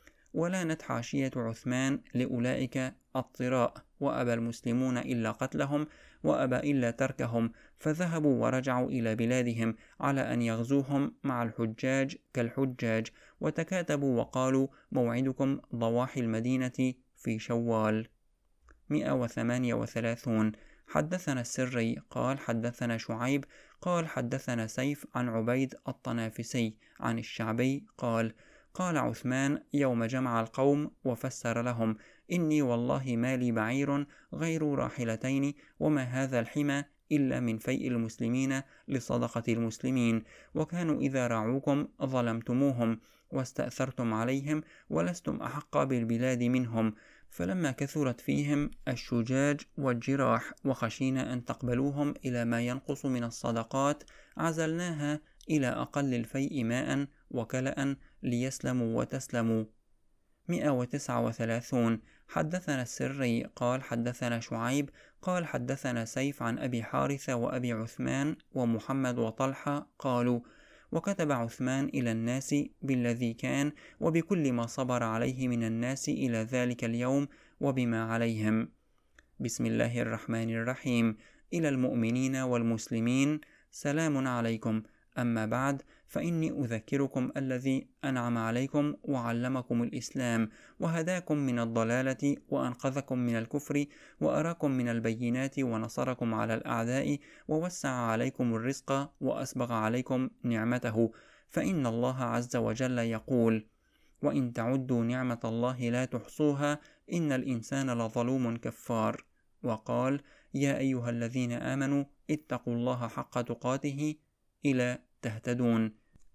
ولانت حاشية عثمان لأولئك الطراء، وأبى المسلمون إلا قتلهم وأبى إلا تركهم، فذهبوا ورجعوا إلى بلادهم على أن يغزوهم مع الحجاج كالحجاج، وتكاتبوا وقالوا موعدكم ضواحي المدينة في شوال. مئة وثمانية وثلاثون. حدثنا السري قال حدثنا شعيب قال حدثنا سيف عن عبيد الطنافسي عن الشعبي قال قال عثمان يوم جمع القوم وفسر لهم: إني والله ما لي بعير غير راحلتين، وما هذا الحمى إلا من فيء المسلمين لصدقة المسلمين، وكانوا إذا رعوكم ظلمتموهم واستأثرتم عليهم ولستم أحق بالبلاد منهم، فلما كثرت فيهم الشجاج والجراح وخشينا أن تقبلوهم إلى ما ينقص من الصدقات عزلناها إلى أقل الفيء ماء وكلأ ليسلموا وتسلموا. مئة وتسعة وثلاثون. حدثنا السري قال حدثنا شعيب قال حدثنا سيف عن أبي حارثة وأبي عثمان ومحمد وطلحة قالوا: وكتب عثمان إلى الناس بالذي كان وبكل ما صبر عليه من الناس إلى ذلك اليوم وبما عليهم. بسم الله الرحمن الرحيم. إلى المؤمنين والمسلمين سلام عليكم. أما بعد، فإني أذكركم الذي أنعم عليكم وعلمكم الإسلام وهداكم من الضلالة وأنقذكم من الكفر وأراكم من البينات ونصركم على الأعداء ووسع عليكم الرزق وأسبغ عليكم نعمته، فإن الله عز وجل يقول: وإن تعدوا نعمة الله لا تحصوها إن الإنسان لظلوم كفار. وقال: يا أيها الذين آمنوا اتقوا الله حق تقاته إلى تهتدون.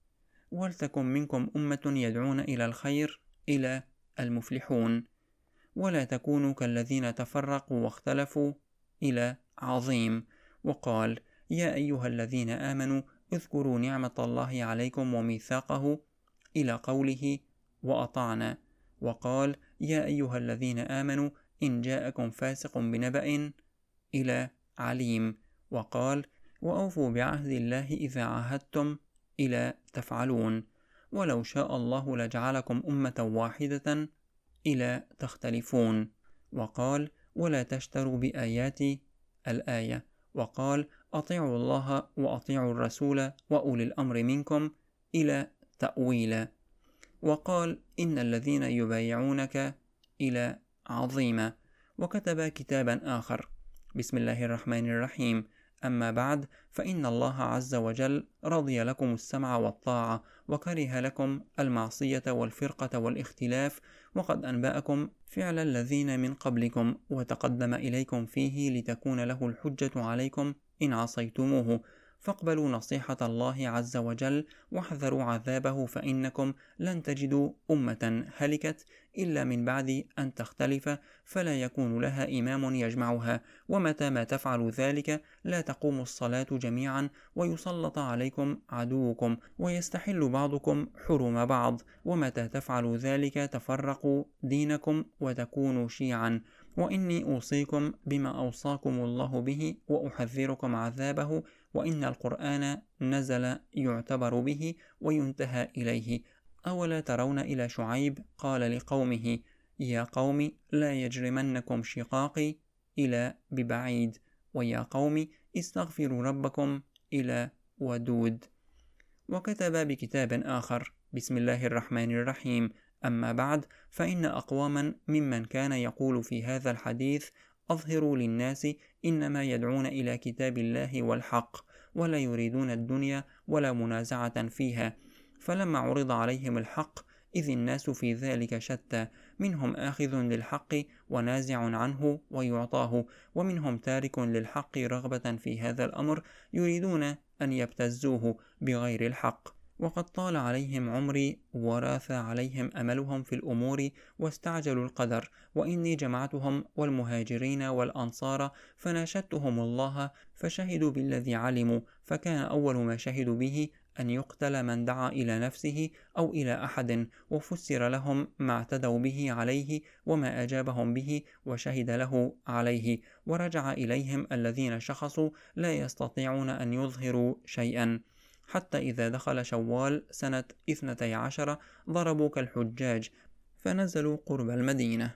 ولتكن منكم أمة يدعون إلى الخير إلى المفلحون، ولا تكونوا كالذين تفرقوا واختلفوا إلى عظيم. وقال: يا أيها الذين آمنوا اذكروا نعمة الله عليكم وميثاقه إلى قوله: وأطعنا. وقال: يا أيها الذين آمنوا إن جاءكم فاسق بنبأ إلى عليم. وقال: وأوفوا بعهد الله إذا عاهدتم إلى تفعلون. ولو شاء الله لجعلكم أمة واحدة إلى تختلفون. وقال: ولا تشتروا بآياتي الآية. وقال: أطيعوا الله وأطيعوا الرسول وأولي الأمر منكم إلى تأويل. وقال: إن الذين يبايعونك إلى عظيمة. وكتب كتابا آخر: بسم الله الرحمن الرحيم. أما بعد، فإن الله عز وجل رضي لكم السمع والطاعة وكره لكم المعصية والفرقة والاختلاف، وقد أنبأكم فعل الذين من قبلكم وتقدم إليكم فيه لتكون له الحجة عليكم إن عصيتموه، فاقبلوا نصيحة الله عز وجل واحذروا عذابه، فإنكم لن تجدوا أمة هلكت إلا من بعد أن تختلف فلا يكون لها إمام يجمعها، ومتى ما تفعلوا ذلك لا تقوم الصلاة جميعا ويسلط عليكم عدوكم ويستحل بعضكم حرم بعض، ومتى تفعلوا ذلك تفرقوا دينكم وتكونوا شيعا. وإني أوصيكم بما أوصاكم الله به وأحذركم عذابه، وإن القرآن نزل يعتبر به وينتهى إليه. أولا ترون إلى شعيب قال لقومه: يا قوم لا يجرمنكم شقاقي إلى ببعيد، ويا قوم استغفروا ربكم إلى ودود. وكتب بكتاب آخر: بسم الله الرحمن الرحيم. أما بعد، فإن أقواما ممن كان يقول في هذا الحديث: أظهروا للناس، إنما يدعون إلى كتاب الله والحق، ولا يريدون الدنيا ولا منازعة فيها، فلما عرض عليهم الحق إذ الناس في ذلك شتى، منهم آخذ للحق ونازع عنه ويعطاه، ومنهم تارك للحق رغبة في هذا الأمر يريدون أن يبتزوه بغير الحق. وقد طال عليهم عمري وراث عليهم أملهم في الأمور واستعجلوا القدر، وإني جمعتهم والمهاجرين والأنصار فناشدتهم الله فشهدوا بالذي علموا، فكان أول ما شهدوا به أن يقتل من دعا إلى نفسه أو إلى أحد، وفسر لهم ما اعتدوا به عليه وما أجابهم به وشهد له عليه، ورجع إليهم الذين شخصوا لا يستطيعون أن يظهروا شيئا، حتى إذا دخل شوال سنة اثنتي عشر ضربوا كالحجاج فنزلوا قرب المدينة.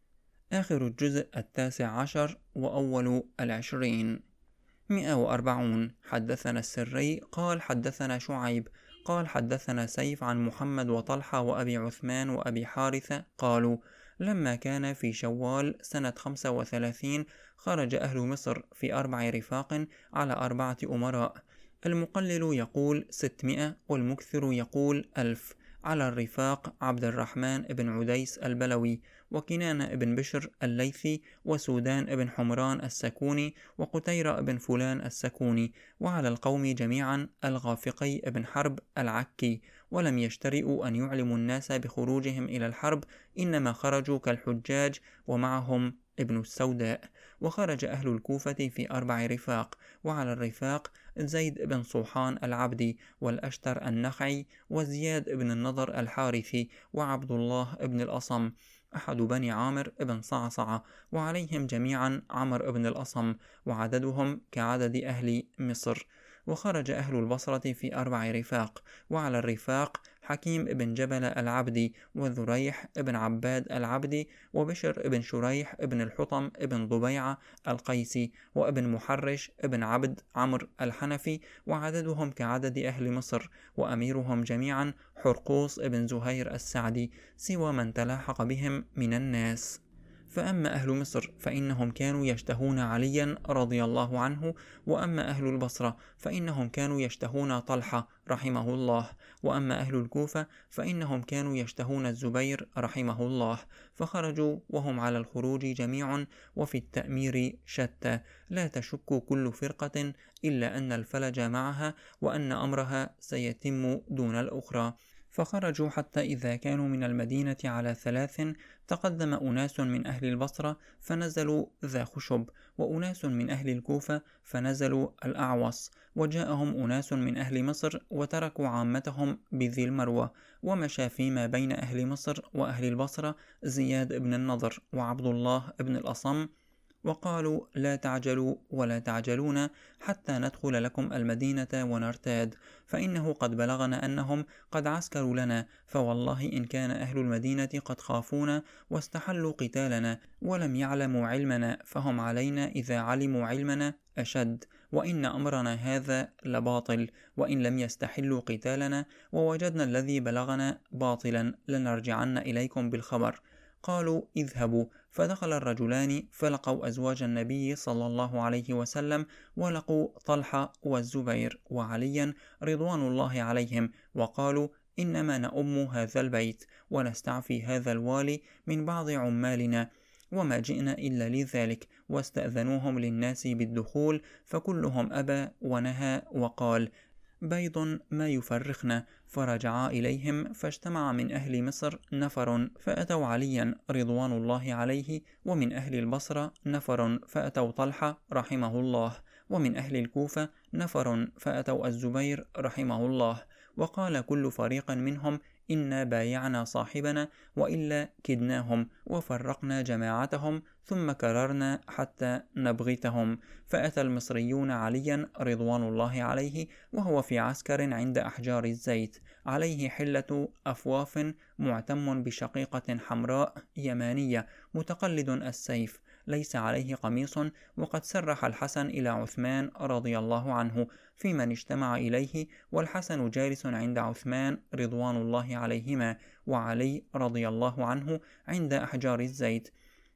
آخر الجزء التاسع عشر وأول العشرين. مئة وأربعون. حدثنا السري قال حدثنا شعيب قال حدثنا سيف عن محمد وطلحة وأبي عثمان وأبي حارثة قالوا: لما كان في شوال سنة خمسة وثلاثين خرج أهل مصر في أربع رفاق على أربعة أمراء، المقلل يقول ستمائة والمكثر يقول ألف، على الرفاق عبد الرحمن بن عديس البلوي، وكنانة بن بشر الليثي، وسودان بن حمران السكوني، وقتيرة بن فلان السكوني، وعلى القوم جميعا الغافقي بن حرب العكي، ولم يشترئوا أن يعلموا الناس بخروجهم إلى الحرب، إنما خرجوا كالحجاج ومعهم ابن السوداء. وخرج أهل الكوفة في أربع رفاق، وعلى الرفاق زيد بن صوحان العبدي، والأشتر النخعي، وزياد بن النضر الحارثي، وعبد الله بن الأصم أحد بني عامر بن صعصعة، وعليهم جميعا عمر بن الأصم، وعددهم كعدد أهل مصر. وخرج أهل البصرة في أربع رفاق، وعلى الرفاق حكيم بن جبل العبدي، وذريح بن عباد العبدي، وبشر بن شريح بن الحطم بن ضبيعة القيسي، وابن محرش بن عبد عمرو الحنفي، وعددهم كعدد أهل مصر، وأميرهم جميعا حرقوس بن زهير السعدي، سوى من تلاحق بهم من الناس. فأما أهل مصر فإنهم كانوا يشتهون عليا رضي الله عنه، وأما أهل البصرة فإنهم كانوا يشتهون طلحة رحمه الله، وأما أهل الكوفة فإنهم كانوا يشتهون الزبير رحمه الله، فخرجوا وهم على الخروج جميع، وفي التأمير شتى، لا تشك كل فرقة إلا أن الفلج معها، وأن أمرها سيتم دون الأخرى. فخرجوا حتى إذا كانوا من المدينة على ثلاث، تقدم أناس من أهل البصرة فنزلوا ذا خشب، وأناس من أهل الكوفة فنزلوا الأعوص، وجاءهم أناس من أهل مصر وتركوا عامتهم بذي المروة. ومشى فيما بين أهل مصر وأهل البصرة زياد بن النضر وعبد الله بن الأصم، وقالوا: لا تعجلوا ولا تعجلون حتى ندخل لكم المدينة ونرتاد، فإنه قد بلغنا أنهم قد عسكروا لنا، فوالله إن كان أهل المدينة قد خافونا واستحلوا قتالنا ولم يعلموا علمنا، فهم علينا إذا علموا علمنا أشد، وإن أمرنا هذا لباطل، وإن لم يستحلوا قتالنا ووجدنا الذي بلغنا باطلا لنرجعن إليكم بالخبر. قالوا: اذهبوا. فدخل الرجلان فلقوا أزواج النبي صلى الله عليه وسلم، ولقوا طلحة والزبير وعليا رضوان الله عليهم، وقالوا: إنما نؤم هذا البيت ونستعفي هذا الوالي من بعض عمالنا، وما جئنا إلا لذلك. واستأذنوهم للناس بالدخول، فكلهم أبى ونهى وقال: بيض ما يفرخنا. فرجعا إليهم، فاجتمع من أهل مصر نفر فأتوا عليا رضوان الله عليه، ومن أهل البصرة نفر فأتوا طلحة رحمه الله، ومن أهل الكوفة نفر فأتوا الزبير رحمه الله. وقال كل فريق منهم: إنا بايعنا صاحبنا وإلا كدناهم، وفرقنا جماعتهم ثم كررنا حتى نبغتهم. فأتى المصريون عليا رضوان الله عليه وهو في عسكر عند أحجار الزيت، عليه حلة أفواف معتم بشقيقة حمراء يمانية، متقلد السيف، ليس عليه قميص، وقد سرح الحسن إلى عثمان رضي الله عنه في من اجتمع إليه، والحسن جالس عند عثمان رضوان الله عليهما، وعلي رضي الله عنه عند أحجار الزيت.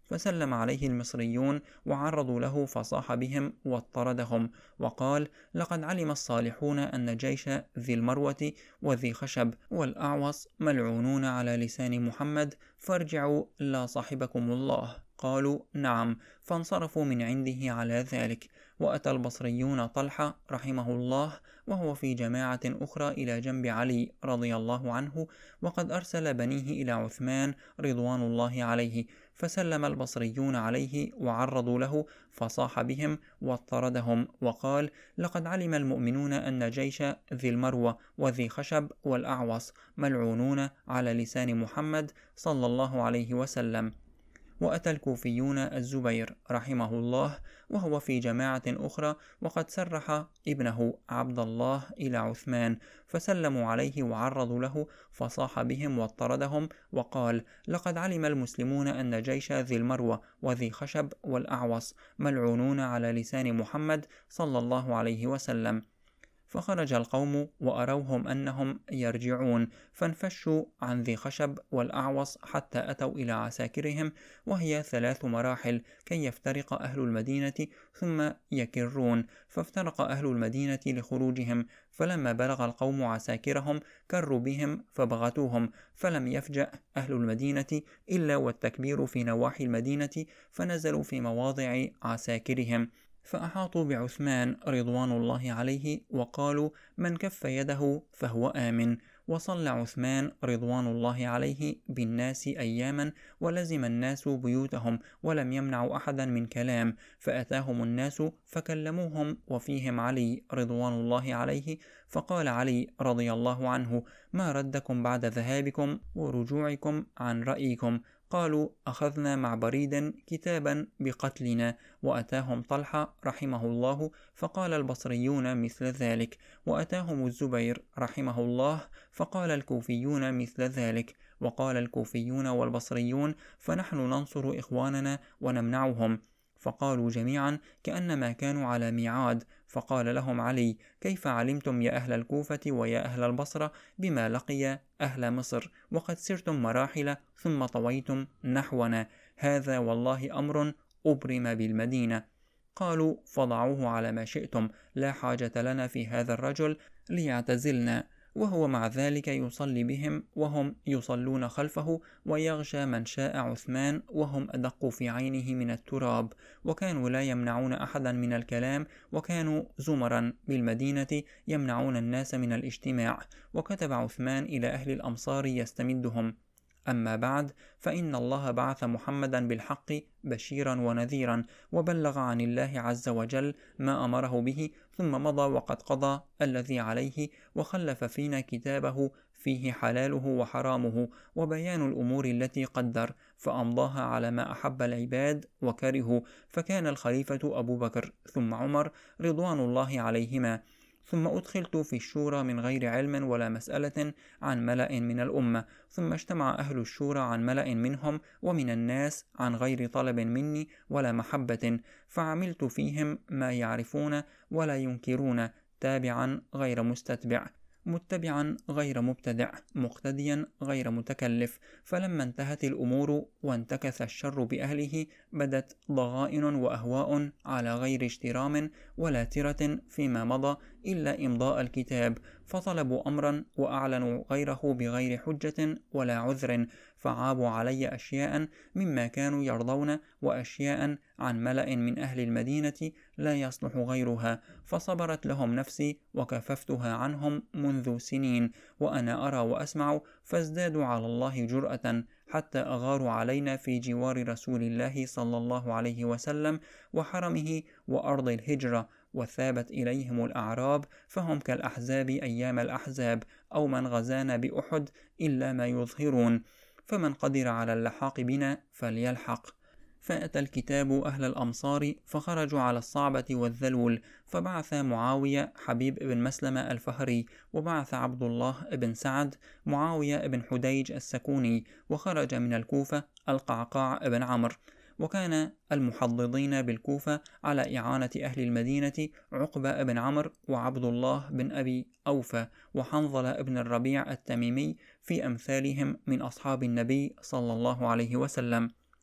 فسلم عليه المصريون وعرضوا له فصاح بهم واطردهم، وقال: لقد علم الصالحون أن جيش ذي المروة وذي خشب والأعوص ملعونون على لسان محمد، فارجعوا لا صاحبكم الله. قالوا: نعم. فانصرفوا من عنده على ذلك. وأتى البصريون طلحة رحمه الله وهو في جماعة أخرى إلى جنب علي رضي الله عنه، وقد أرسل بنيه إلى عثمان رضوان الله عليه، فسلم البصريون عليه وعرضوا له فصاح بهم واطردهم، وقال: لقد علم المؤمنون أن جيش ذي المروة وذي خشب والأعوص ملعونون على لسان محمد صلى الله عليه وسلم. وأتى الكوفيون الزبير رحمه الله وهو في جماعة أخرى، وقد سرح ابنه عبد الله إلى عثمان، فسلموا عليه وعرضوا له فصاح بهم واطردهم، وقال: لقد علم المسلمون أن جيش ذي المروة وذي خشب والأعوص ملعونون على لسان محمد صلى الله عليه وسلم. فخرج القوم وأروهم أنهم يرجعون، فانفشوا عن ذي خشب والأعوص حتى أتوا إلى عساكرهم، وهي ثلاث مراحل كي يفترق أهل المدينة ثم يكرون. فافترق أهل المدينة لخروجهم، فلما بلغ القوم عساكرهم كروا بهم فبغتوهم، فلم يفجأ أهل المدينة إلا والتكبير في نواحي المدينة، فنزلوا في مواضع عساكرهم، فأحاطوا بعثمان رضوان الله عليه وقالوا: من كف يده فهو آمن. وصلى عثمان رضوان الله عليه بالناس أياما، ولزم الناس بيوتهم ولم يمنعوا أحدا من كلام، فأتاهم الناس فكلموهم وفيهم علي رضوان الله عليه، فقال علي رضي الله عنه: ما ردكم بعد ذهابكم ورجوعكم عن رأيكم؟ قالوا: أخذنا مع بريد كتابا بقتلنا. وأتاهم طلحة رحمه الله فقال البصريون مثل ذلك، وأتاهم الزبير رحمه الله فقال الكوفيون مثل ذلك، وقال الكوفيون والبصريون: فنحن ننصر إخواننا ونمنعهم. فقالوا جميعا كأنما كانوا على ميعاد. فقال لهم علي: كيف علمتم يا أهل الكوفة ويا أهل البصرة بما لقي أهل مصر، وقد سرتم مراحل ثم طويتم نحونا؟ هذا والله أمر أبرم بالمدينة. قالوا: فضعوه على ما شئتم، لا حاجة لنا في هذا الرجل ليعتزلنا. وهو مع ذلك يصلي بهم وهم يصلون خلفه، ويغشى من شاء عثمان وهم أدق في عينه من التراب، وكانوا لا يمنعون أحدا من الكلام، وكانوا زمرا بالمدينة يمنعون الناس من الاجتماع. وكتب عثمان إلى أهل الأمصار يستمدهم: أما بعد، فإن الله بعث محمدا بالحق بشيرا ونذيرا، وبلغ عن الله عز وجل ما أمره به، ثم مضى وقد قضى الذي عليه، وخلف فينا كتابه فيه حلاله وحرامه وبيان الأمور التي قدر، فأمضاها على ما أحب العباد وكرهوا، فكان الخليفة أبو بكر ثم عمر رضوان الله عليهما. ثم أدخلت في الشورى من غير علم ولا مسألة عن ملأ من الأمة، ثم اجتمع أهل الشورى عن ملأ منهم ومن الناس عن غير طلب مني ولا محبة، فعملت فيهم ما يعرفون ولا ينكرون، تابعا غير مستتبع، متبعا غير مبتدع، مقتديا غير متكلف. فلما انتهت الأمور وانتكث الشر بأهله، بدت ضغائن وأهواء على غير اشترام ولا ترة فيما مضى إلا إمضاء الكتاب، فطلبوا أمرا وأعلنوا غيره بغير حجة ولا عذر، فعابوا علي أشياء مما كانوا يرضون، وأشياء عن ملأ من أهل المدينة لا يصلح غيرها، فصبرت لهم نفسي وكففتها عنهم منذ سنين، وأنا أرى وأسمع، فازدادوا على الله جرأة حتى أغاروا علينا في جوار رسول الله صلى الله عليه وسلم وحرمه وأرض الهجرة، وثابت إليهم الأعراب، فهم كالأحزاب أيام الأحزاب، أو من غزانا بأحد إلا ما يظهرون، فمن قدر على اللحاق بنا فليلحق. فأتى الكتاب أهل الأمصار فخرجوا على الصعبة والذلول، فبعث معاوية حبيب بن مسلمة الفهري، وبعث عبد الله بن سعد معاوية بن حديج السكوني، وخرج من الكوفة القعقاع بن عمرو. وكان المحضضين بالكوفة على إعانة أهل المدينة عقبة بن عمرو وعبد الله بن أبي أوفى وحنظلة بن الربيع التميمي في أمثالهم من أصحاب النبي صلى الله عليه وسلم.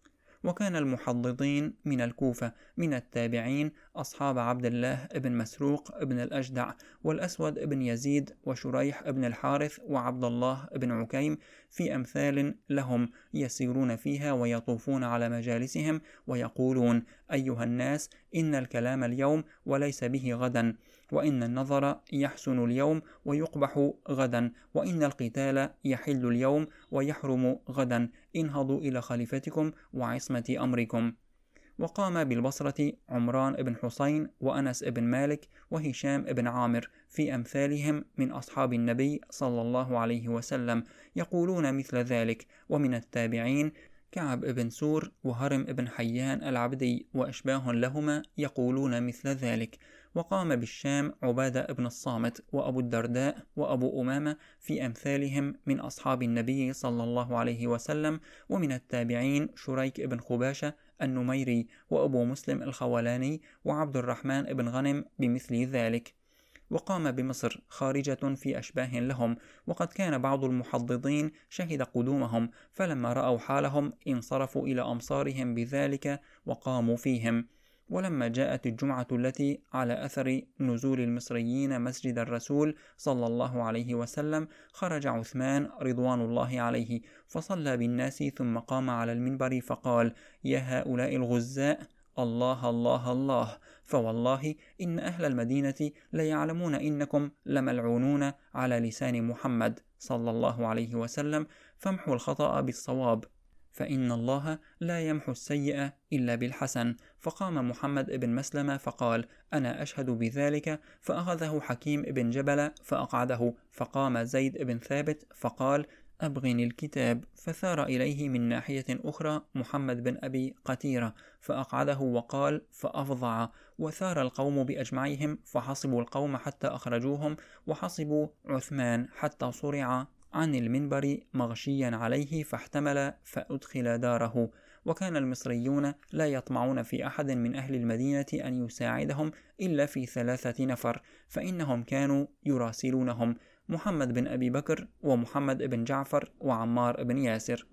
وكان المحضضين من الكوفة من التابعين أصحاب عبد الله بن مسروق بن الأجدع والأسود بن يزيد وشريح بن الحارث وعبد الله بن عكيم في أمثال لهم يسيرون فيها ويطوفون على مجالسهم ويقولون: أيها الناس، إن الكلام اليوم وليس به غدا، وإن النظر يحسن اليوم ويقبح غدا، وإن القتال يحل اليوم ويحرم غدا، انهضوا إلى خليفتكم وعصمة أمركم. وقام بالبصرة عمران بن حسين وأنس بن مالك وهشام بن عامر في أمثالهم من أصحاب النبي صلى الله عليه وسلم يقولون مثل ذلك. ومن التابعين كعب بن سور وهرم بن حيان العبدي وأشباه لهما يقولون مثل ذلك. وقام بالشام عبادة بن الصامت وأبو الدرداء وأبو أمامة في أمثالهم من أصحاب النبي صلى الله عليه وسلم. ومن التابعين شريك بن خباشة النميري وأبو مسلم الخولاني وعبد الرحمن بن غنم بمثل ذلك. وقام بمصر خارجة في أشباه لهم، وقد كان بعض المحضضين شهد قدومهم، فلما رأوا حالهم انصرفوا إلى أمصارهم بذلك وقاموا فيهم. ولما جاءت الجمعة التي على أثر نزول المصريين مسجد الرسول صلى الله عليه وسلم، خرج عثمان رضوان الله عليه فصلى بالناس، ثم قام على المنبر فقال: يا هؤلاء الغزاء، الله الله الله، فوالله إن أهل المدينة ليعلمون إنكم لملعونون على لسان محمد صلى الله عليه وسلم، فامحوا الخطأ بالصواب، فإن الله لا يمحو السيئة إلا بالحسن. فقام محمد بن مسلمة فقال: أنا أشهد بذلك. فأخذه حكيم بن جبل فأقعده، فقام زيد بن ثابت فقال: أبغني الكتاب. فثار إليه من ناحية أخرى محمد بن أبي قتيرة فأقعده وقال: فأفضع. وثار القوم بأجمعهم فحصبوا القوم حتى أخرجوهم، وحصبوا عثمان حتى صرع عن المنبر مغشيا عليه فاحتمل فأدخل داره. وكان المصريون لا يطمعون في أحد من أهل المدينة أن يساعدهم إلا في ثلاثة نفر، فإنهم كانوا يراسلونهم: محمد بن أبي بكر ومحمد بن جعفر وعمار بن ياسر.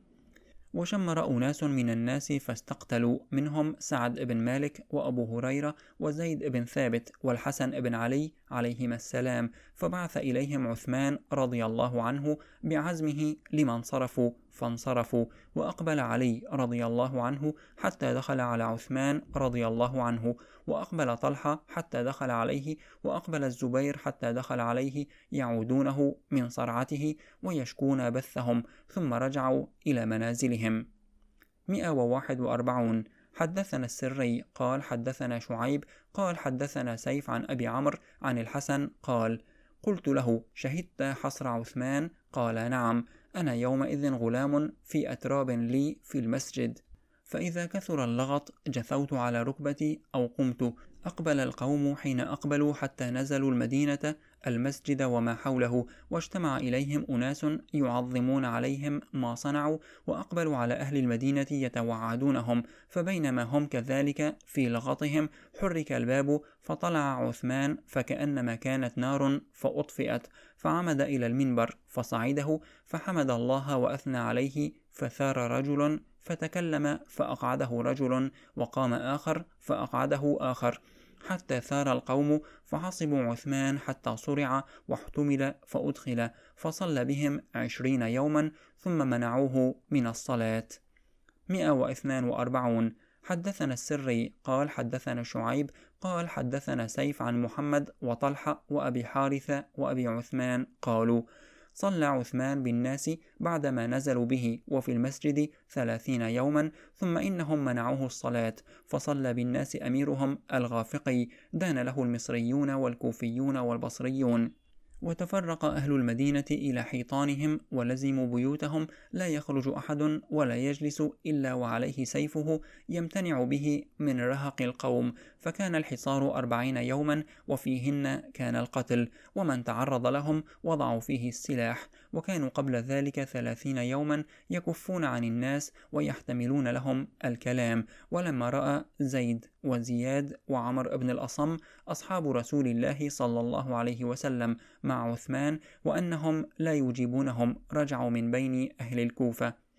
وشمر أناس من الناس فاستقتلوا، منهم سعد بن مالك وأبو هريرة وزيد بن ثابت والحسن بن علي عليهما السلام، فبعث إليهم عثمان رضي الله عنه بعزمه لما انصرفوا فانصرفوا. وأقبل علي رضي الله عنه حتى دخل على عثمان رضي الله عنه، وأقبل طلحة حتى دخل عليه، وأقبل الزبير حتى دخل عليه يعودونه من صرعته ويشكون بثهم، ثم رجعوا إلى منازلهم. مئة وواحد وأربعون. حدثنا السري قال حدثنا شعيب قال حدثنا سيف عن أبي عمرو عن الحسن قال: قلت له: شهدت حصر عثمان؟ قال: نعم، أنا يومئذ غلام في أتراب لي في المسجد، فإذا كثر اللغط جثوت على ركبتي أو قمت. أقبل القوم حين أقبلوا حتى نزلوا المدينة المسجد وما حوله، واجتمع إليهم أناس يعظمون عليهم ما صنعوا، وأقبلوا على أهل المدينة يتوعدونهم، فبينما هم كذلك في لغطهم حرك الباب فطلع عثمان فكأنما كانت نار فأطفئت، فعمد إلى المنبر فصعده فحمد الله وأثنى عليه، فثار رجل فتكلم فأقعده رجل، وقام آخر فأقعده آخر، حتى ثار القوم فحصبوا عثمان حتى صرع واحتمل فأدخل، فصلى بهم عشرين يوما ثم منعوه من الصلاة. مئة واثنان وأربعون. حدثنا السري قال حدثنا شعيب قال حدثنا سيف عن محمد وطلحة وأبي حارثة وأبي عثمان قالوا: صلى عثمان بالناس بعدما نزلوا به وفي المسجد ثلاثين يوما، ثم إنهم منعوه الصلاة، فصلى بالناس أميرهم الغافقي، دان له المصريون والكوفيون والبصريون، وتفرق أهل المدينة إلى حيطانهم ولزموا بيوتهم، لا يخرج أحد ولا يجلس إلا وعليه سيفه يمتنع به من رهق القوم، فكان الحصار أربعين يوما، وفيهن كان القتل، ومن تعرض لهم وضعوا فيه السلاح، وكانوا قبل ذلك ثلاثين يوما يكفون عن الناس ويحتملون لهم الكلام. ولما رأى زيد وزياد وعمر بن الأصم أصحاب رسول الله صلى الله عليه وسلم مع عثمان وأنهم لا يجيبونهم، رجعوا من بين أهل الكوفة.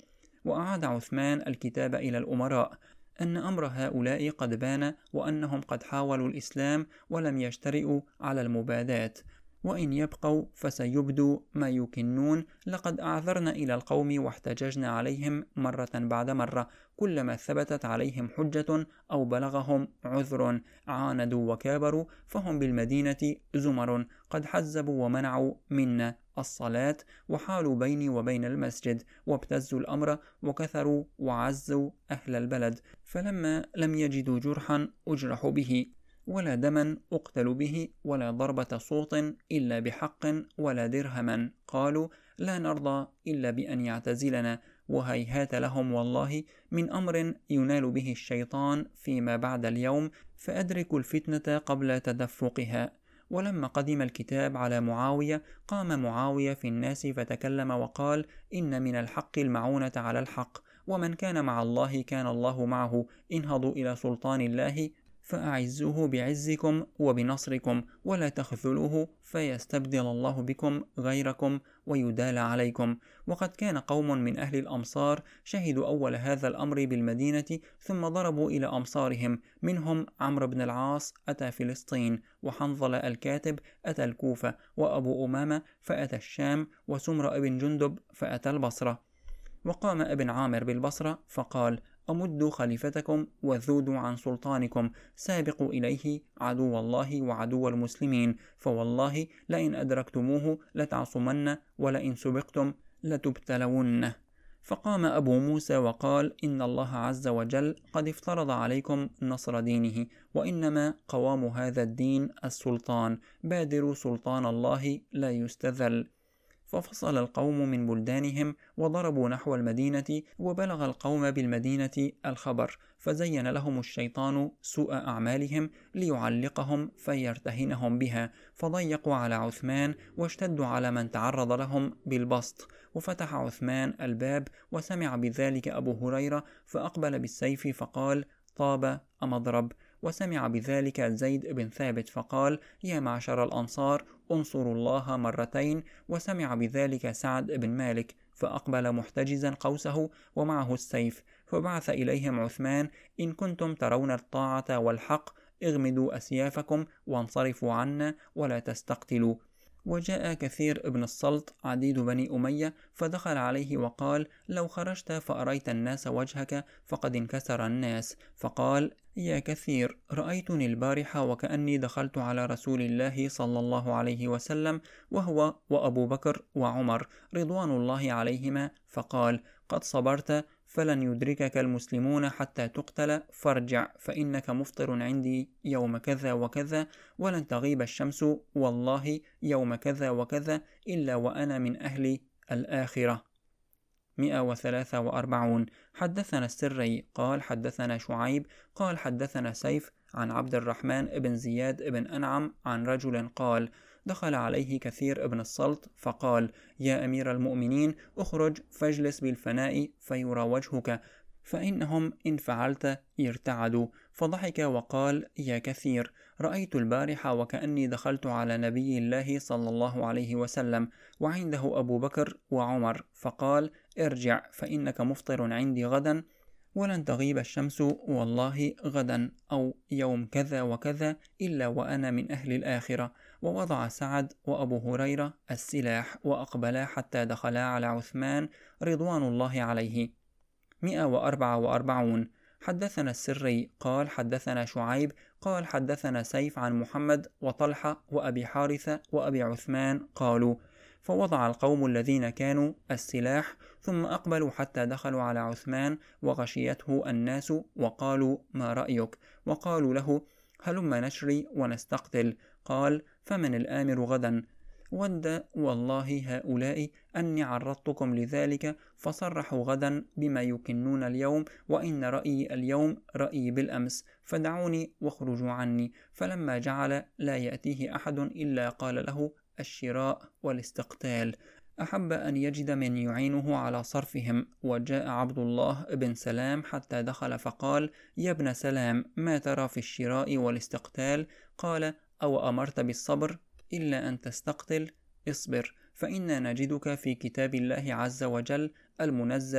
وأعاد عثمان الكتاب إلى الأمراء أن أمر هؤلاء قد بان، وأنهم قد حاولوا الإسلام ولم يجترئوا على المبادات، وإن يبقوا فسيبدوا ما يكنون. لقد أعذرنا إلى القوم واحتججنا عليهم مرة بعد مرة، كلما ثبتت عليهم حجة أو بلغهم عذر عاندوا وكابروا، فهم بالمدينة زمر قد حزبوا ومنعوا منا الصلاة، وحالوا بيني وبين المسجد، وابتزوا الأمر وكثروا وعزوا أهل البلد، فلما لم يجدوا جرحا أجرح به، ولا دما أقتل به، ولا ضربة صوت إلا بحق، ولا درهما، قالوا لا نرضى إلا بأن يعتزلنا. وهيهات لهم والله من أمر ينال به الشيطان فيما بعد اليوم، فأدركوا الفتنة قبل تدفقها. ولما قدم الكتاب على معاوية، قام معاوية في الناس فتكلم وقال: إن من الحق المعونة على الحق، ومن كان مع الله كان الله معه، انهضوا إلى سلطان الله فأعزوه بعزكم وبنصركم، ولا تخذلوه فيستبدل الله بكم غيركم ويدال عليكم. وقد كان قوم من أهل الأمصار شهدوا أول هذا الأمر بالمدينة، ثم ضربوا إلى أمصارهم، منهم عمرو بن العاص أتى فلسطين، وحنظل الكاتب أتى الكوفة، وأبو أمامة فأتى الشام، وسمر بن جندب فأتى البصرة. وقام ابن عامر بالبصرة فقال: أمدوا خليفتكم وذودوا عن سلطانكم، سابقوا إليه عدو الله وعدو المسلمين، فوالله لئن أدركتموه لتعصمن، ولئن سبقتم لتبتلون. فقام أبو موسى وقال: إن الله عز وجل قد افترض عليكم نصر دينه، وإنما قوام هذا الدين السلطان، بادروا سلطان الله لا يستذل. ففصل القوم من بلدانهم وضربوا نحو المدينة، وبلغ القوم بالمدينة الخبر، فزين لهم الشيطان سوء أعمالهم ليعلقهم فيرتهنهم بها، فضيقوا على عثمان واشتدوا على من تعرض لهم بالبسط. وفتح عثمان الباب وسمع بذلك أبو هريرة، فأقبل بالسيف فقال: طاب أمضرب. وسمع بذلك زيد بن ثابت فقال: يا معشر الأنصار انصروا الله مرتين. وسمع بذلك سعد بن مالك، فأقبل محتجزا قوسه ومعه السيف، فبعث إليهم عثمان: إن كنتم ترون الطاعة والحق اغمدوا أسيافكم وانصرفوا عنا ولا تستقتلوا. وجاء كثير ابن السلط عديد بني أمية، فدخل عليه وقال: لو خرجت فأريت الناس وجهك فقد انكسر الناس. فقال: يا كثير، رأيتني البارحة وكأني دخلت على رسول الله صلى الله عليه وسلم وهو وأبو بكر وعمر رضوان الله عليهما، فقال: قد صبرت فلن يدركك المسلمون حتى تقتل، فارجع فإنك مفطر عندي يوم كذا وكذا، ولن تغيب الشمس والله يوم كذا وكذا إلا وأنا من أهل الآخرة. مئة وثلاثة وأربعون. حدثنا السري قال حدثنا شعيب قال حدثنا سيف عن عبد الرحمن بن زياد بن أنعم عن رجل قال: دخل عليه كثير ابن السلط فقال: يا أمير المؤمنين، اخرج فاجلس بالفناء فيرى وجهك، فإنهم إن فعلت يرتعدوا. فضحك وقال: يا كثير، رأيت البارحة وكأني دخلت على نبي الله صلى الله عليه وسلم وعنده أبو بكر وعمر، فقال: ارجع فإنك مفطر عندي غدا، ولن تغيب الشمس والله غدا أو يوم كذا وكذا إلا وأنا من أهل الآخرة. ووضع سعد وأبو هريرة السلاح وأقبلا حتى دخلا على عثمان رضوان الله عليه. مئة وأربعة وأربعون. حدثنا السري قال حدثنا شعيب قال حدثنا سيف عن محمد وطلحة وأبي حارثة وأبي عثمان قالوا: فوضع القوم الذين كانوا السلاح ثم أقبلوا حتى دخلوا على عثمان وغشيته الناس، وقالوا: ما رأيك؟ وقالوا له: هلما نشري ونستقتل. قال: فمن الآمر غدا؟ ود والله هؤلاء أني عرضتكم لذلك، فصرحوا غدا بما يكنون اليوم، وإن رأيي اليوم رأيي بالأمس، فدعوني واخرجوا عني. فلما جعل لا يأتيه أحد إلا قال له الشراء والاستقتال، أحب أن يجد من يعينه على صرفهم. وجاء عبد الله بن سلام حتى دخل فقال: يا ابن سلام، ما ترى في الشراء والاستقتال؟ قال: أو أمرت بالصبر إلا أن تستقتل؟ اصبر، فإنا نجدك في كتاب الله عز وجل المنزل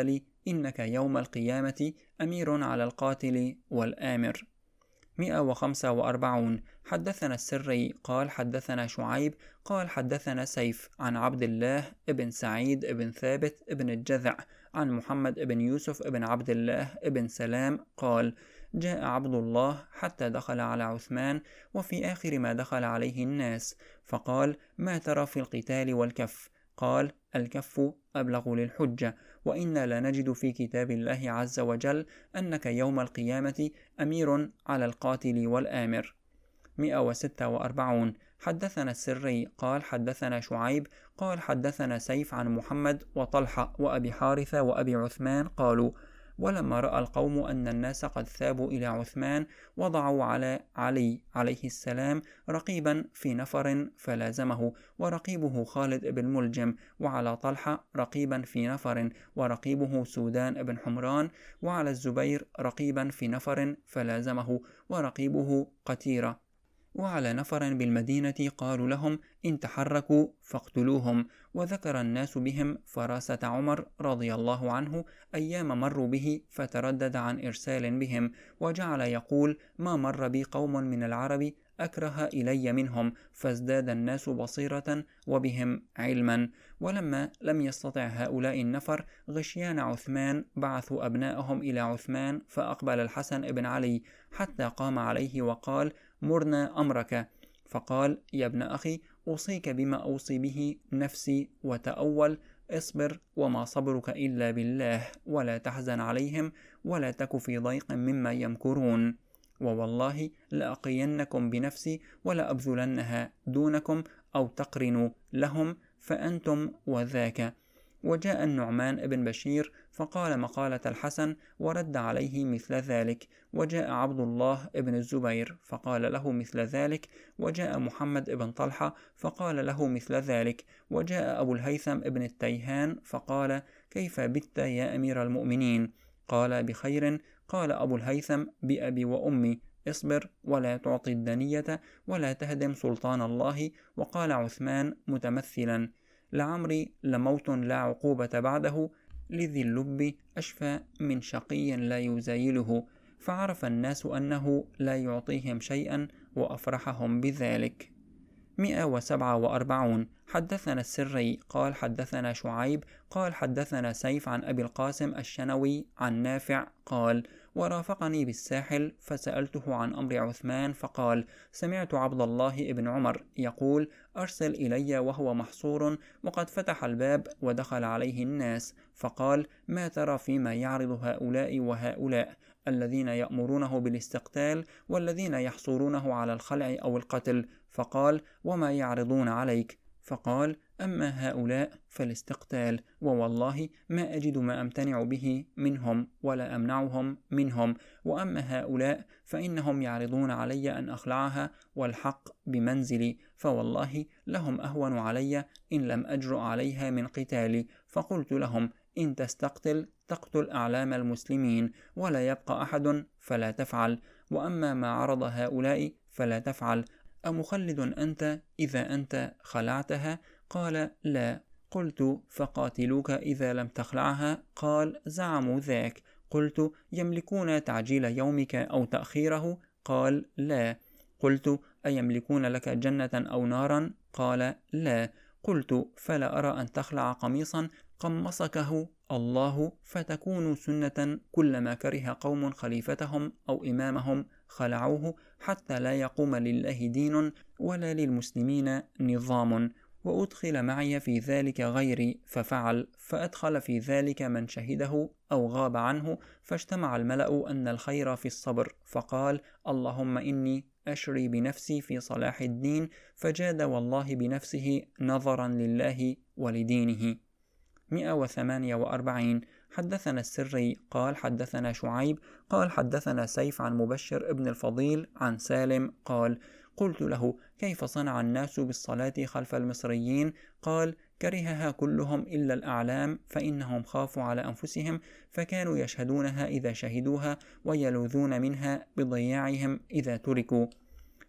إنك يوم القيامة أمير على القاتل والآمر. مئة وخمسة وأربعون. حدثنا السري قال حدثنا شعيب قال حدثنا سيف عن عبد الله ابن سعيد ابن ثابت ابن الجذع عن محمد ابن يوسف ابن عبد الله ابن سلام قال: جاء عبد الله حتى دخل على عثمان، وفي آخر ما دخل عليه الناس، فقال: ما ترى في القتال والكف؟ قال: الكف أبلغ للحجة، وإنا لنجد في كتاب الله عز وجل أنك يوم القيامة أمير على القاتل والآمر. مئة وستة وأربعون. حدثنا السري قال حدثنا شعيب قال حدثنا سيف عن محمد وطلحة وأبي حارثة وأبي عثمان قالوا: ولما رأى القوم أن الناس قد ثابوا إلى عثمان وضعوا على علي عليه السلام رقيبا في نفر فلازمه، ورقيبه خالد بن ملجم، وعلى طلحة رقيبا في نفر ورقيبه سودان بن حمران، وعلى الزبير رقيبا في نفر فلازمه ورقيبه قتيرة، وعلى نفر بالمدينة قالوا لهم: إن تحركوا فاقتلوهم. وذكر الناس بهم فراسة عمر رضي الله عنه أيام مروا به فتردد عن إرسال بهم، وجعل يقول: ما مر بي قوم من العرب أكره إلي منهم، فازداد الناس بصيرة وبهم علما. ولما لم يستطع هؤلاء النفر غشيان عثمان بعثوا أبناءهم إلى عثمان، فأقبل الحسن بن علي حتى قام عليه وقال: مرنا أمرك. فقال: يا ابن أخي، أوصيك بما أوصي به نفسي، وتأول: اصبر وما صبرك إلا بالله، ولا تحزن عليهم، ولا تك في ضيق مما يمكرون، ووالله لأقينكم بنفسي ولا أبذلنها دونكم أو تقرنوا لهم، فأنتم وذاك. وجاء النعمان بن بشير فقال مقالة الحسن ورد عليه مثل ذلك. وجاء عبد الله بن الزبير فقال له مثل ذلك. وجاء محمد بن طلحة فقال له مثل ذلك. وجاء أبو الهيثم بن التيهان فقال: كيف بت يا أمير المؤمنين؟ قال: بخير. قال أبو الهيثم: بأبي وأمي، اصبر ولا تعطي الدنية ولا تهدم سلطان الله. وقال عثمان متمثلا: لعمري لموت لا عقوبة بعده، لذي اللب أشفى من شقي لا يزايله. فعرف الناس أنه لا يعطيهم شيئا وأفرحهم بذلك. مئة وسبعة وأربعون. حدثنا السري قال حدثنا شعيب قال حدثنا سيف عن أبي القاسم الشنوي عن نافع قال: ورافقني بالساحل فسألته عن أمر عثمان، فقال: سمعت عبد الله بن عمر يقول: أرسل إلي وهو محصور وقد فتح الباب ودخل عليه الناس، فقال: ما ترى فيما يعرض هؤلاء وهؤلاء الذين يأمرونه بالاستقتال والذين يحصرونه على الخلع أو القتل؟ فقال: وما يعرضون عليك؟ فقال: أما هؤلاء فالاستقتال، ووالله ما أجد ما أمتنع به منهم ولا أمنعهم منهم، وأما هؤلاء فإنهم يعرضون علي أن أخلعها والحق بمنزلي، فوالله لهم أهون علي إن لم أجرؤ عليها من قتالي. فقلت لهم: إن تستقتل تقتل أعلام المسلمين ولا يبقى أحد فلا تفعل، وأما ما عرض هؤلاء فلا تفعل. أمخلد أنت إذا أنت خلعتها؟ قال: لا. قلت: فقاتلوك إذا لم تخلعها؟ قال: زعموا ذاك. قلت: يملكون تعجيل يومك أو تأخيره؟ قال: لا. قلت: أيملكون لك جنة أو نارا؟ قال: لا. قلت: فلا أرى أن تخلع قميصا قمصكه الله فتكون سنة كلما كره قوم خليفتهم أو إمامهم خلعوه، حتى لا يقوم لله دين ولا للمسلمين نظام. وأدخل معي في ذلك غيري ففعل، فأدخل في ذلك من شهده أو غاب عنه، فاجتمع الملأ أن الخير في الصبر، فقال: اللهم إني أشري بنفسي في صلاح الدين، فجاد والله بنفسه نظرا لله ولدينه. مئة وثمانية وأربعين. حدثنا السري قال حدثنا شعيب قال حدثنا سيف عن مبشر ابن الفضيل عن سالم قال: قلت له: كيف صنع الناس بالصلاة خلف المصريين؟ قال: كرهها كلهم إلا الأعلام، فإنهم خافوا على أنفسهم فكانوا يشهدونها إذا شهدوها ويلوذون منها بضياعهم إذا تركوا.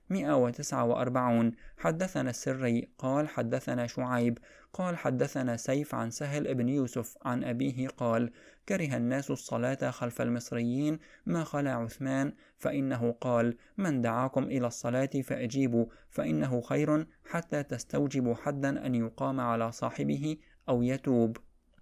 مئة وتسعة وأربعون. حدثنا السري قال حدثنا شعيب قال حدثنا سيف عن سهل بن يوسف عن أبيه قال: كره الناس الصلاة خلف المصريين ما خلا عثمان، فإنه قال: من دعاكم إلى الصلاة فأجيبوا، فإنه خير حتى تستوجبوا حدا أن يقام على صاحبه أو يتوب.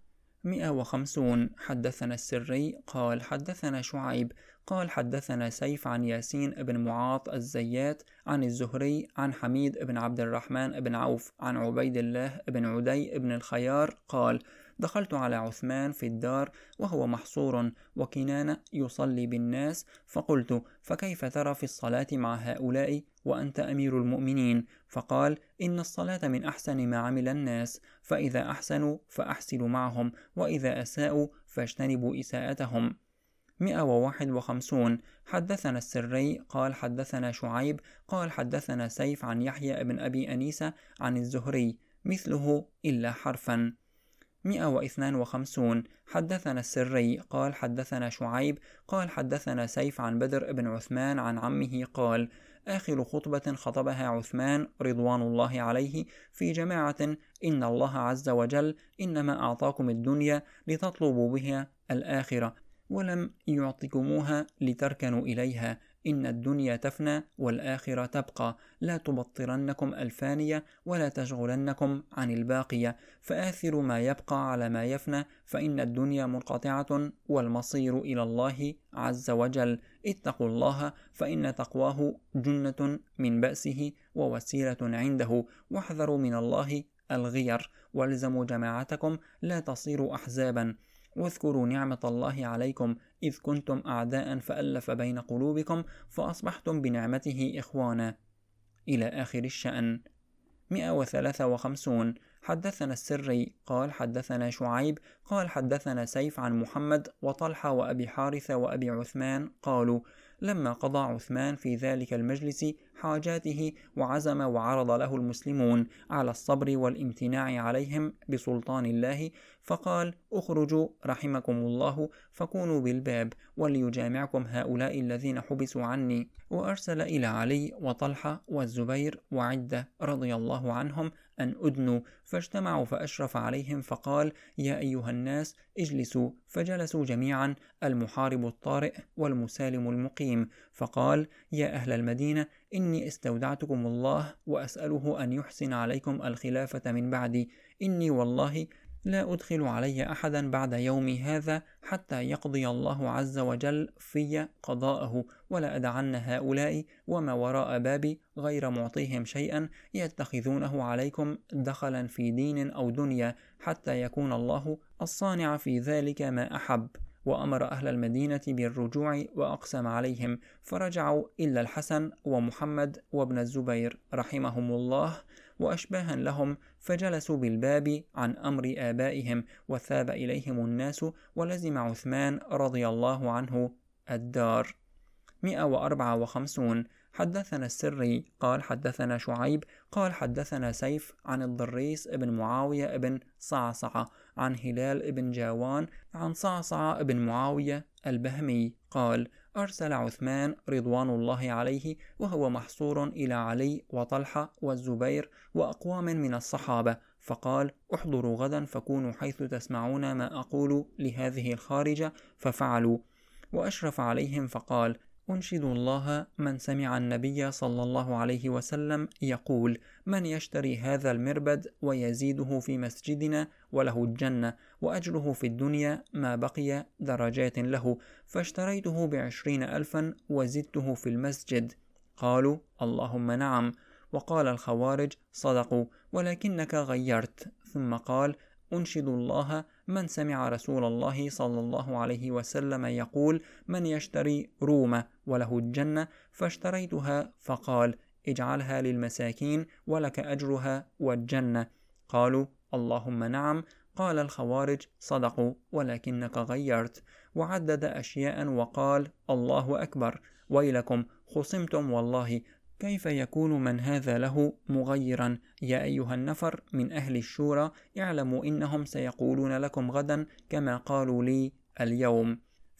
مئة وخمسون. حدثنا السري قال حدثنا شعيب قال حدثنا سيف عن ياسين بن معاط الزيات عن الزهري عن حميد بن عبد الرحمن بن عوف عن عبيد الله بن عدي بن الخيار قال: دخلت على عثمان في الدار وهو محصور وكنانة يصلي بالناس، فقلت: فكيف ترى في الصلاة مع هؤلاء وأنت أمير المؤمنين؟ فقال: إن الصلاة من أحسن ما عمل الناس، فإذا أحسنوا فأحسنوا معهم، وإذا أساءوا فاجتنبوا إساءتهم. مئة وواحد وخمسون. حدثنا السري قال حدثنا شعيب قال حدثنا سيف عن يحيى بن أبي أنيسة عن الزهري مثله إلا حرفا. مئة واثنان وخمسون. حدثنا السري قال حدثنا شعيب قال حدثنا سيف عن بدر بن عثمان عن عمه قال: آخر خطبة خطبها عثمان رضوان الله عليه في جماعة: إن الله عز وجل إنما أعطاكم الدنيا لتطلبوا بها الآخرة، ولم يعطكموها لتركنوا إليها، إن الدنيا تفنى والآخرة تبقى، لا تبطرنكم الفانية ولا تشغلنكم عن الباقية، فآثروا ما يبقى على ما يفنى، فإن الدنيا منقطعة والمصير إلى الله عز وجل. اتقوا الله فإن تقواه جنة من بأسه ووسيلة عنده، واحذروا من الله الغير، والزموا جماعتكم لا تصيروا أحزابا، واذكروا نعمة الله عليكم إذ كنتم أعداء فألف بين قلوبكم فأصبحتم بنعمته إخوانا، إلى آخر الشأن. مئة وثلاثة وخمسون. حدثنا السري قال حدثنا شعيب قال حدثنا سيف عن محمد وطلحة وأبي حارثة وأبي عثمان قالوا: لما قضى عثمان في ذلك المجلس حاجاته وعزم وعرض له المسلمون على الصبر والامتناع عليهم بسلطان الله، فقال: اخرجوا رحمكم الله فكونوا بالباب وليجامعكم هؤلاء الذين حبسوا عني. وأرسل إلى علي وطلحة والزبير وعدة رضي الله عنهم أن أدنوا، فاجتمعوا فأشرف عليهم فقال: يا أيها الناس اجلسوا، فجلسوا جميعا، المحارب الطارئ والمسالم المقيم، فقال: يا أهل المدينة إني استودعتكم الله وأسأله أن يحسن عليكم الخلافة من بعدي، إني والله لا أدخل علي أحدا بعد يومي هذا حتى يقضي الله عز وجل في قضاءه، ولا أدعن هؤلاء وما وراء بابي غير معطيهم شيئا يتخذونه عليكم دخلا في دين أو دنيا، حتى يكون الله الصانع في ذلك ما أحب. وأمر أهل المدينة بالرجوع وأقسم عليهم، فرجعوا إلا الحسن ومحمد وابن الزبير رحمهم الله وأشباها لهم، فجلسوا بالباب عن أمر آبائهم، وثاب إليهم الناس، ولزم عثمان رضي الله عنه الدار. مئة وأربعة وخمسون. حدثنا السري قال حدثنا شعيب قال حدثنا سيف عن الضريس بن معاوية بن صعصعة عن هلال بن جاوان عن صعصعة بن معاوية البهمي قال: أرسل عثمان رضوان الله عليه وهو محصور إلى علي وطلحة والزبير وأقوام من الصحابة، فقال: احضروا غدا فكونوا حيث تسمعون ما أقول لهذه الخارجة، ففعلوا. وأشرف عليهم فقال: أنشد الله من سمع النبي صلى الله عليه وسلم يقول: من يشتري هذا المربد ويزيده في مسجدنا وله الجنة، وأجره في الدنيا ما بقي درجات له، فاشتريته بعشرين ألفا وزدته في المسجد. قالوا: اللهم نعم. وقال الخوارج: صدقوا ولكنك غيرت. ثم قال: أنشد الله من سمع رسول الله صلى الله عليه وسلم يقول: من يشتري رومة وله الجنة، فاشتريتها، فقال: اجعلها للمساكين ولك أجرها والجنة. قالوا: اللهم نعم. قال الخوارج: صدقوا ولكنك غيرت. وعدد أشياء وقال: الله أكبر، ويلكم خصمتم والله، كيف يكون من هذا له مغيرا؟ يا أيها النفر من أهل الشورى اعلموا إنهم سيقولون لكم غدا كما قالوا لي اليوم.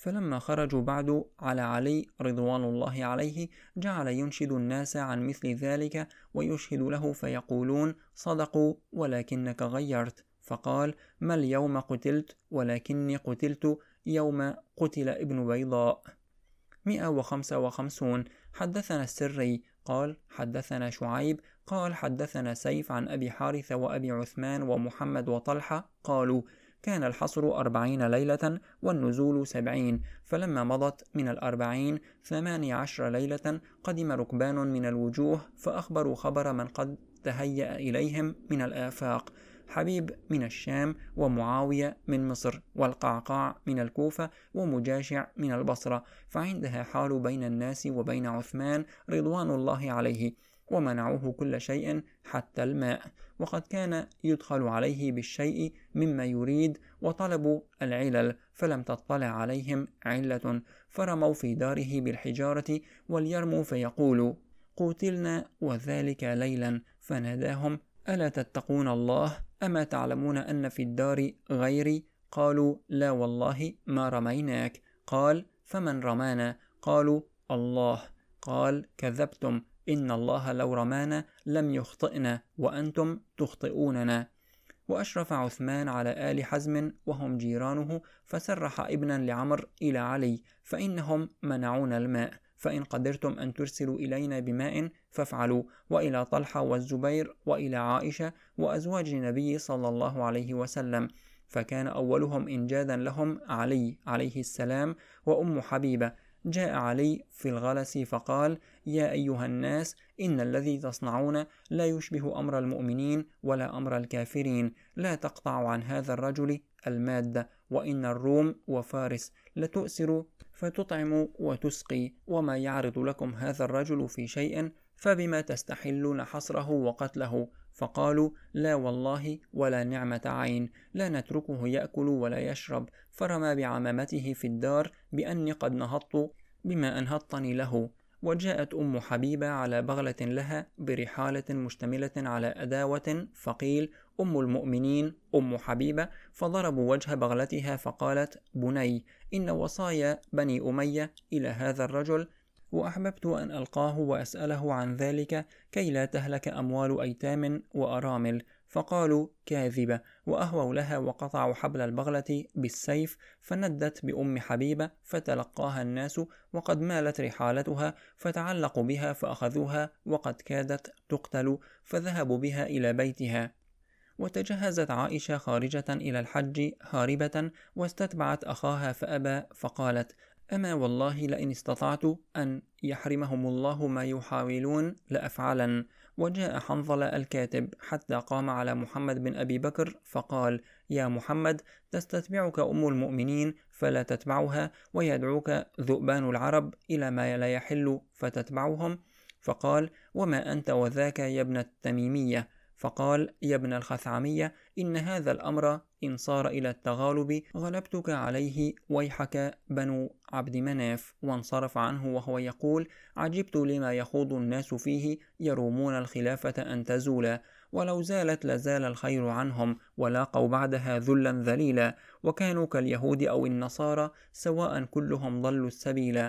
فلما خرجوا بعد على علي رضوان الله عليه جعل ينشد الناس عن مثل ذلك ويشهد له فيقولون صدقوا ولكنك غيرت، فقال ما اليوم قتلت ولكني قتلت يوم قتل ابن بيضاء. مئة وخمسة وخمسون. حدثنا السري قال حدثنا شعيب قال حدثنا سيف عن أبي حارثة وأبي عثمان ومحمد وطلحة قالوا كان الحصر أربعين ليلة والنزول سبعين، فلما مضت من الأربعين ثماني عشر ليلة قدم ركبان من الوجوه فأخبروا خبر من قد تهيأ إليهم من الآفاق، حبيب من الشام ومعاوية من مصر والقعقاع من الكوفة ومجاشع من البصرة، فعندها حال بين الناس وبين عثمان رضوان الله عليه، ومنعوه كل شيء حتى الماء، وقد كان يدخل عليه بالشيء مما يريد وطلبوا العلل فلم تطلع عليهم علة، فرموا في داره بالحجارة وليرموا فيقولوا قتلنا وذلك ليلا، فناداهم ألا تتقون الله أما تعلمون أن في الدار غيري؟ قالوا لا والله ما رميناك. قال فمن رمانا؟ قالوا الله. قال كذبتم، إن الله لو رمانا لم يخطئنا وأنتم تخطئوننا. وأشرف عثمان على آل حزم وهم جيرانه فسرح ابنا لعمر إلى علي فإنهم منعون الماء، فإن قدرتم أن ترسلوا إلينا بماء فافعلوا، وإلى طلحة والزبير وإلى عائشة وأزواج النبي صلى الله عليه وسلم، فكان أولهم إنجادا لهم علي عليه السلام وأم حبيبة. جاء علي في الغلس فقال يا أيها الناس إن الذي تصنعون لا يشبه أمر المؤمنين ولا أمر الكافرين، لا تقطعوا عن هذا الرجل المادة، وإن الروم وفارس لتؤسر فتطعم وتسقي، وما يعرض لكم هذا الرجل في شيء فبما تستحلون حصره وقتله؟ فقالوا لا والله ولا نعمة عين، لا نتركه يأكل ولا يشرب، فرمى بعمامته في الدار بأني قد نهضت بما أنهضتني له. وجاءت أم حبيبة على بغلة لها برحالة مشتملة على أداوة، فقيل أم المؤمنين أم حبيبة، فضربوا وجه بغلتها فقالت بني إن وصايا بني أمية إلى هذا الرجل، وأحببت أن ألقاه وأسأله عن ذلك كي لا تهلك أموال أيتام وأرامل، فقالوا كاذبة، وأهووا لها وقطعوا حبل البغلة بالسيف، فندت بأم حبيبة فتلقاها الناس وقد مالت رحالتها، فتعلقوا بها فأخذوها وقد كادت تقتل، فذهبوا بها إلى بيتها. وتجهزت عائشة خارجة إلى الحج هاربة واستتبعت أخاها فأبى، فقالت أما والله لئن استطعت أن يحرمهم الله ما يحاولون لأفعلن. وجاء حنظلة الكاتب حتى قام على محمد بن أبي بكر فقال يا محمد تستتبعك أم المؤمنين فلا تتبعها، ويدعوك ذؤبان العرب إلى ما لا يحل فتتبعهم، فقال وما أنت وذاك يا ابن التميمية؟ فقال يا ابن الخثعمية إن هذا الأمر إن صار إلى التغالب غلبتك عليه ويحك بنو عبد مناف، وانصرف عنه وهو يقول عجبت لما يخوض الناس فيه يرومون الخلافة أن تزول، ولو زالت لزال الخير عنهم ولاقوا بعدها ذلا ذليلا، وكانوا كاليهود أو النصارى سواء كلهم ضلوا السبيل.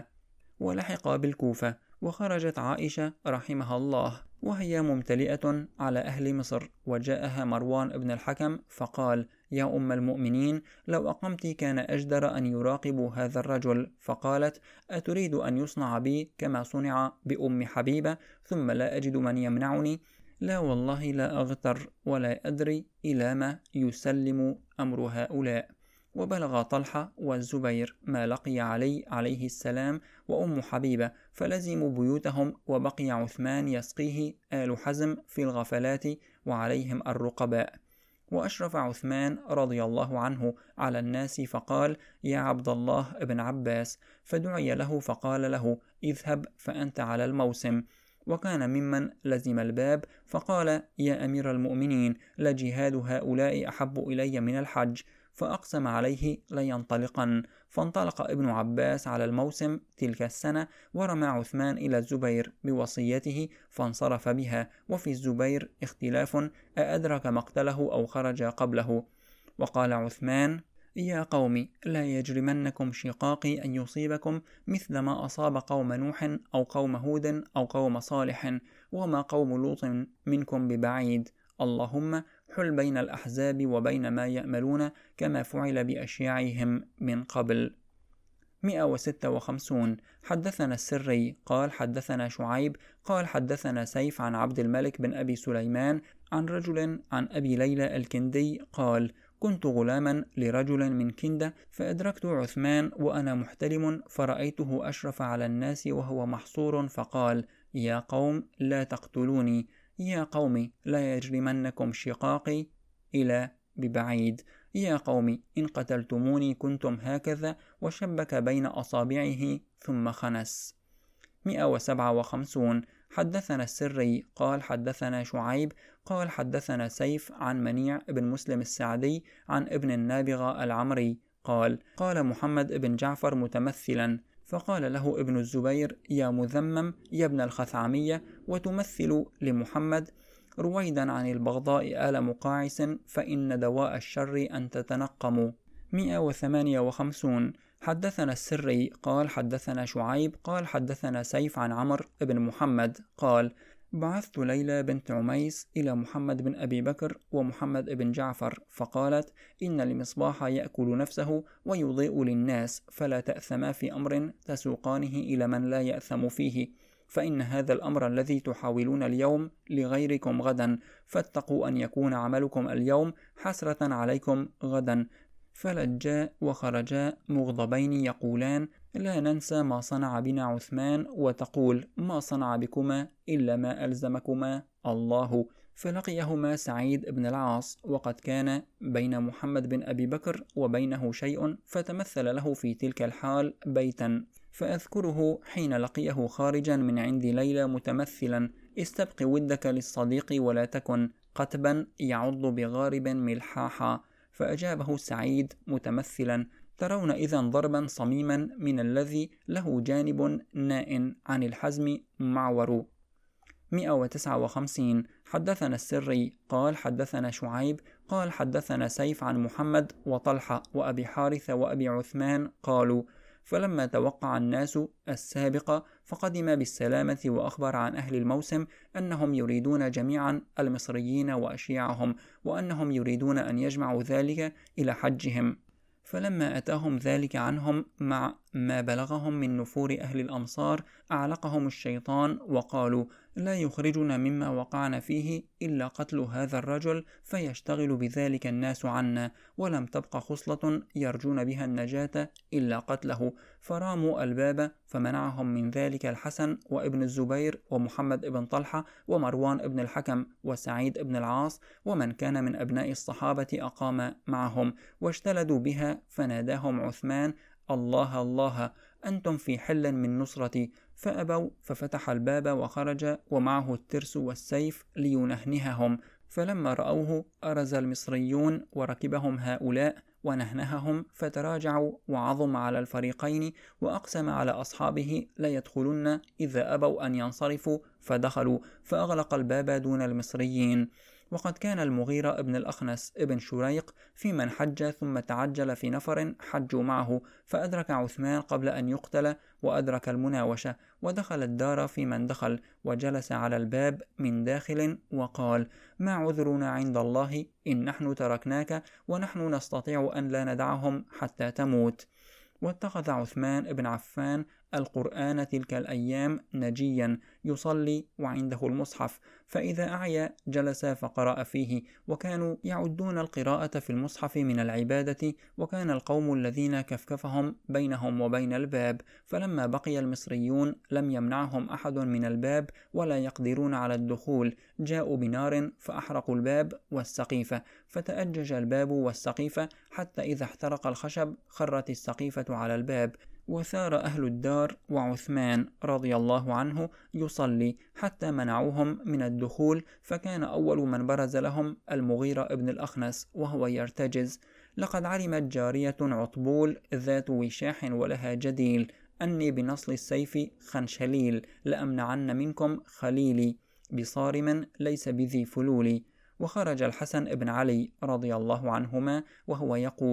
ولحق بالكوفة، وخرجت عائشة رحمها الله وهي ممتلئة على أهل مصر، وجاءها مروان ابن الحكم فقال يا أم المؤمنين لو أقمت كان أجدر أن يراقبوا هذا الرجل، فقالت أتريد أن يصنع بي كما صنع بأم حبيبة ثم لا أجد من يمنعني؟ لا والله لا أغتر ولا أدري إلى ما يسلم أمر هؤلاء. وبلغ طلحة والزبير ما لقي علي عليه السلام وأم حبيبة، فلزموا بيوتهم، وبقي عثمان يسقيه آل حزم في الغفلات وعليهم الرقباء. وأشرف عثمان رضي الله عنه على الناس فقال يا عبد الله ابن عباس، فدعي له فقال له اذهب فأنت على الموسم. وكان ممن لزم الباب فقال يا أمير المؤمنين لجهاد هؤلاء أحب إلي من الحج، فأقسم عليه لينطلقن، فانطلق ابن عباس على الموسم تلك السنة، ورمى عثمان إلى الزبير بوصيته فانصرف بها. وفي الزبير اختلاف أأدرك مقتله أو خرج قبله. وقال عثمان يا قوم لا يجرمنكم شقاقي أن يصيبكم مثل ما أصاب قوم نوح أو قوم هود أو قوم صالح وما قوم لوط منكم ببعيد. اللهم حل بين الأحزاب وبين ما يأملون كما فعل بأشياعهم من قبل. مئة وستة وخمسون. حدثنا السري قال حدثنا شعيب قال حدثنا سيف عن عبد الملك بن أبي سليمان عن رجل عن أبي ليلى الكندي قال كنت غلاما لرجل من كندة فأدركت عثمان وأنا محتلم فرأيته أشرف على الناس وهو محصور فقال يا قوم لا تقتلوني، يا قوم لا يجرمنكم شقاقي إلى ببعيد، يا قوم إن قتلتموني كنتم هكذا، وشبك بين أصابعه ثم خنس. مئة وسبعة وخمسون. حدثنا السري قال حدثنا شعيب قال حدثنا سيف عن منيع بن مسلم السعدي عن ابن النابغة العمري قال قال محمد بن جعفر متمثلا، فقال له ابن الزبير يا مذمم يا ابن الخثعمية وتمثل لمحمد رويدا عن البغضاء آل مقاعس فإن دواء الشر أن تتنقموا. مئة وثمانية وخمسون. حدثنا السري قال حدثنا شعيب قال حدثنا سيف عن عمر بن محمد قال بعثت ليلى بنت عميس إلى محمد بن أبي بكر ومحمد بن جعفر فقالت إن المصباح يأكل نفسه ويضيء للناس، فلا تأثما في أمر تسوقانه إلى من لا يأثم فيه، فإن هذا الأمر الذي تحاولون اليوم لغيركم غدا، فاتقوا أن يكون عملكم اليوم حسرة عليكم غدا. فلجا وخرجا مغضبين يقولان لا ننسى ما صنع بنا عثمان، وتقول ما صنع بكما إلا ما ألزمكما الله. فلقيهما سعيد بن العاص وقد كان بين محمد بن أبي بكر وبينه شيء، فتمثل له في تلك الحال بيتا، فأذكره حين لقيه خارجا من عند ليلى متمثلا استبق ودك للصديق ولا تكن قتبا يعض بغارب ملحاحا. فأجابه سعيد متمثلا ترون إذن ضربا صميما من الذي له جانب ناء عن الحزم معور. مئة وتسعة وخمسين. حدثنا السري قال حدثنا شعيب قال حدثنا سيف عن محمد وطلحة وأبي حارثة وأبي عثمان قالوا فلما توقع الناس السابقة فقدم بالسلامة وأخبر عن أهل الموسم أنهم يريدون جميعا المصريين وأشياعهم، وأنهم يريدون أن يجمعوا ذلك إلى حجهم. فلما أتاهم ذلك عنهم مع ما بلغهم من نفور أهل الأمصار أعلقهم الشيطان وقالوا لا يخرجنا مما وقعنا فيه إلا قتل هذا الرجل، فيشتغل بذلك الناس عنا، ولم تبق خصلة يرجون بها النجاة إلا قتله. فراموا الباب فمنعهم من ذلك الحسن وابن الزبير ومحمد بن طلحة ومروان بن الحكم وسعيد بن العاص ومن كان من أبناء الصحابة أقام معهم، واجتلدوا بها. فناداهم عثمان الله الله أنتم في حل من نصرتي، فأبوا، ففتح الباب وخرج ومعه الترس والسيف لينهنههم. فلما رأوه أرز المصريون وركبهم هؤلاء ونهنههم، فتراجعوا وعظم على الفريقين، وأقسم على أصحابه لا يدخلن إذا أبوا أن ينصرفوا، فدخلوا فأغلق الباب دون المصريين. وقد كان المغيرة ابن الأخنس ابن شريق في من حج ثم تعجل في نفر حجوا معه، فأدرك عثمان قبل أن يقتل وأدرك المناوشة، ودخل الدار في من دخل وجلس على الباب من داخل وقال ما عذرنا عند الله إن نحن تركناك ونحن نستطيع أن لا ندعهم حتى تموت. واتخذ عثمان بن عفان القرآن تلك الأيام نجيا يصلي وعنده المصحف، فإذا أعيا جلس فقرأ فيه، وكانوا يعدون القراءة في المصحف من العبادة، وكان القوم الذين كفكفهم بينهم وبين الباب، فلما بقي المصريون لم يمنعهم أحد من الباب ولا يقدرون على الدخول، جاءوا بنار فأحرقوا الباب والسقيفة، فتأجج الباب والسقيفة حتى إذا احترق الخشب خرت السقيفة على الباب، وثار أهل الدار وعثمان رضي الله عنه يصلي حتى منعوهم من الدخول. فكان أول من برز لهم المغيرة ابن الأخنس وهو يرتجز لقد علمت جارية عطبول ذات وشاح ولها جديل أني بنصل السيف خنشليل لأمنعن منكم خليلي بصارم ليس بذي فلولي. وخرج الحسن بن علي رضي الله عنهما وهو يقول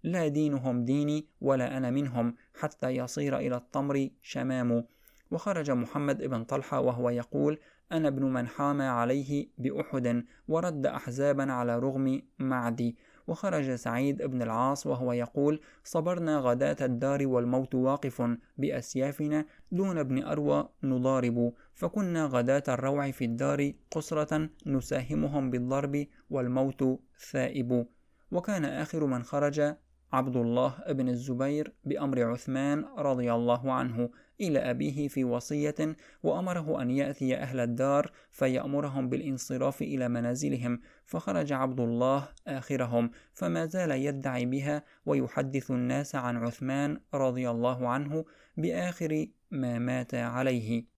لا دينهم ديني ولا أنا منهم حتى يصير إلى التمر شمام. وخرج محمد بن طلحة وهو يقول: أنا ابن من حام عليه بأحد ورد أحزابا على رغم معدي. وخرج سعيد بن العاص وهو يقول: صبرنا غداة الدار والموت واقف بأسيافنا دون ابن أروى نضارب، فكنا غداة الروع في الدار قسرة نساهمهم بالضرب والموت ثائب. وكان آخر من خرج عبد الله بن الزبير بأمر عثمان رضي الله عنه إلى أبيه في وصية، وأمره أن يأتي أهل الدار فيأمرهم بالانصراف إلى منازلهم، فخرج عبد الله آخرهم، فما زال يدعي بها ويحدث الناس عن عثمان رضي الله عنه بآخر ما مات عليه.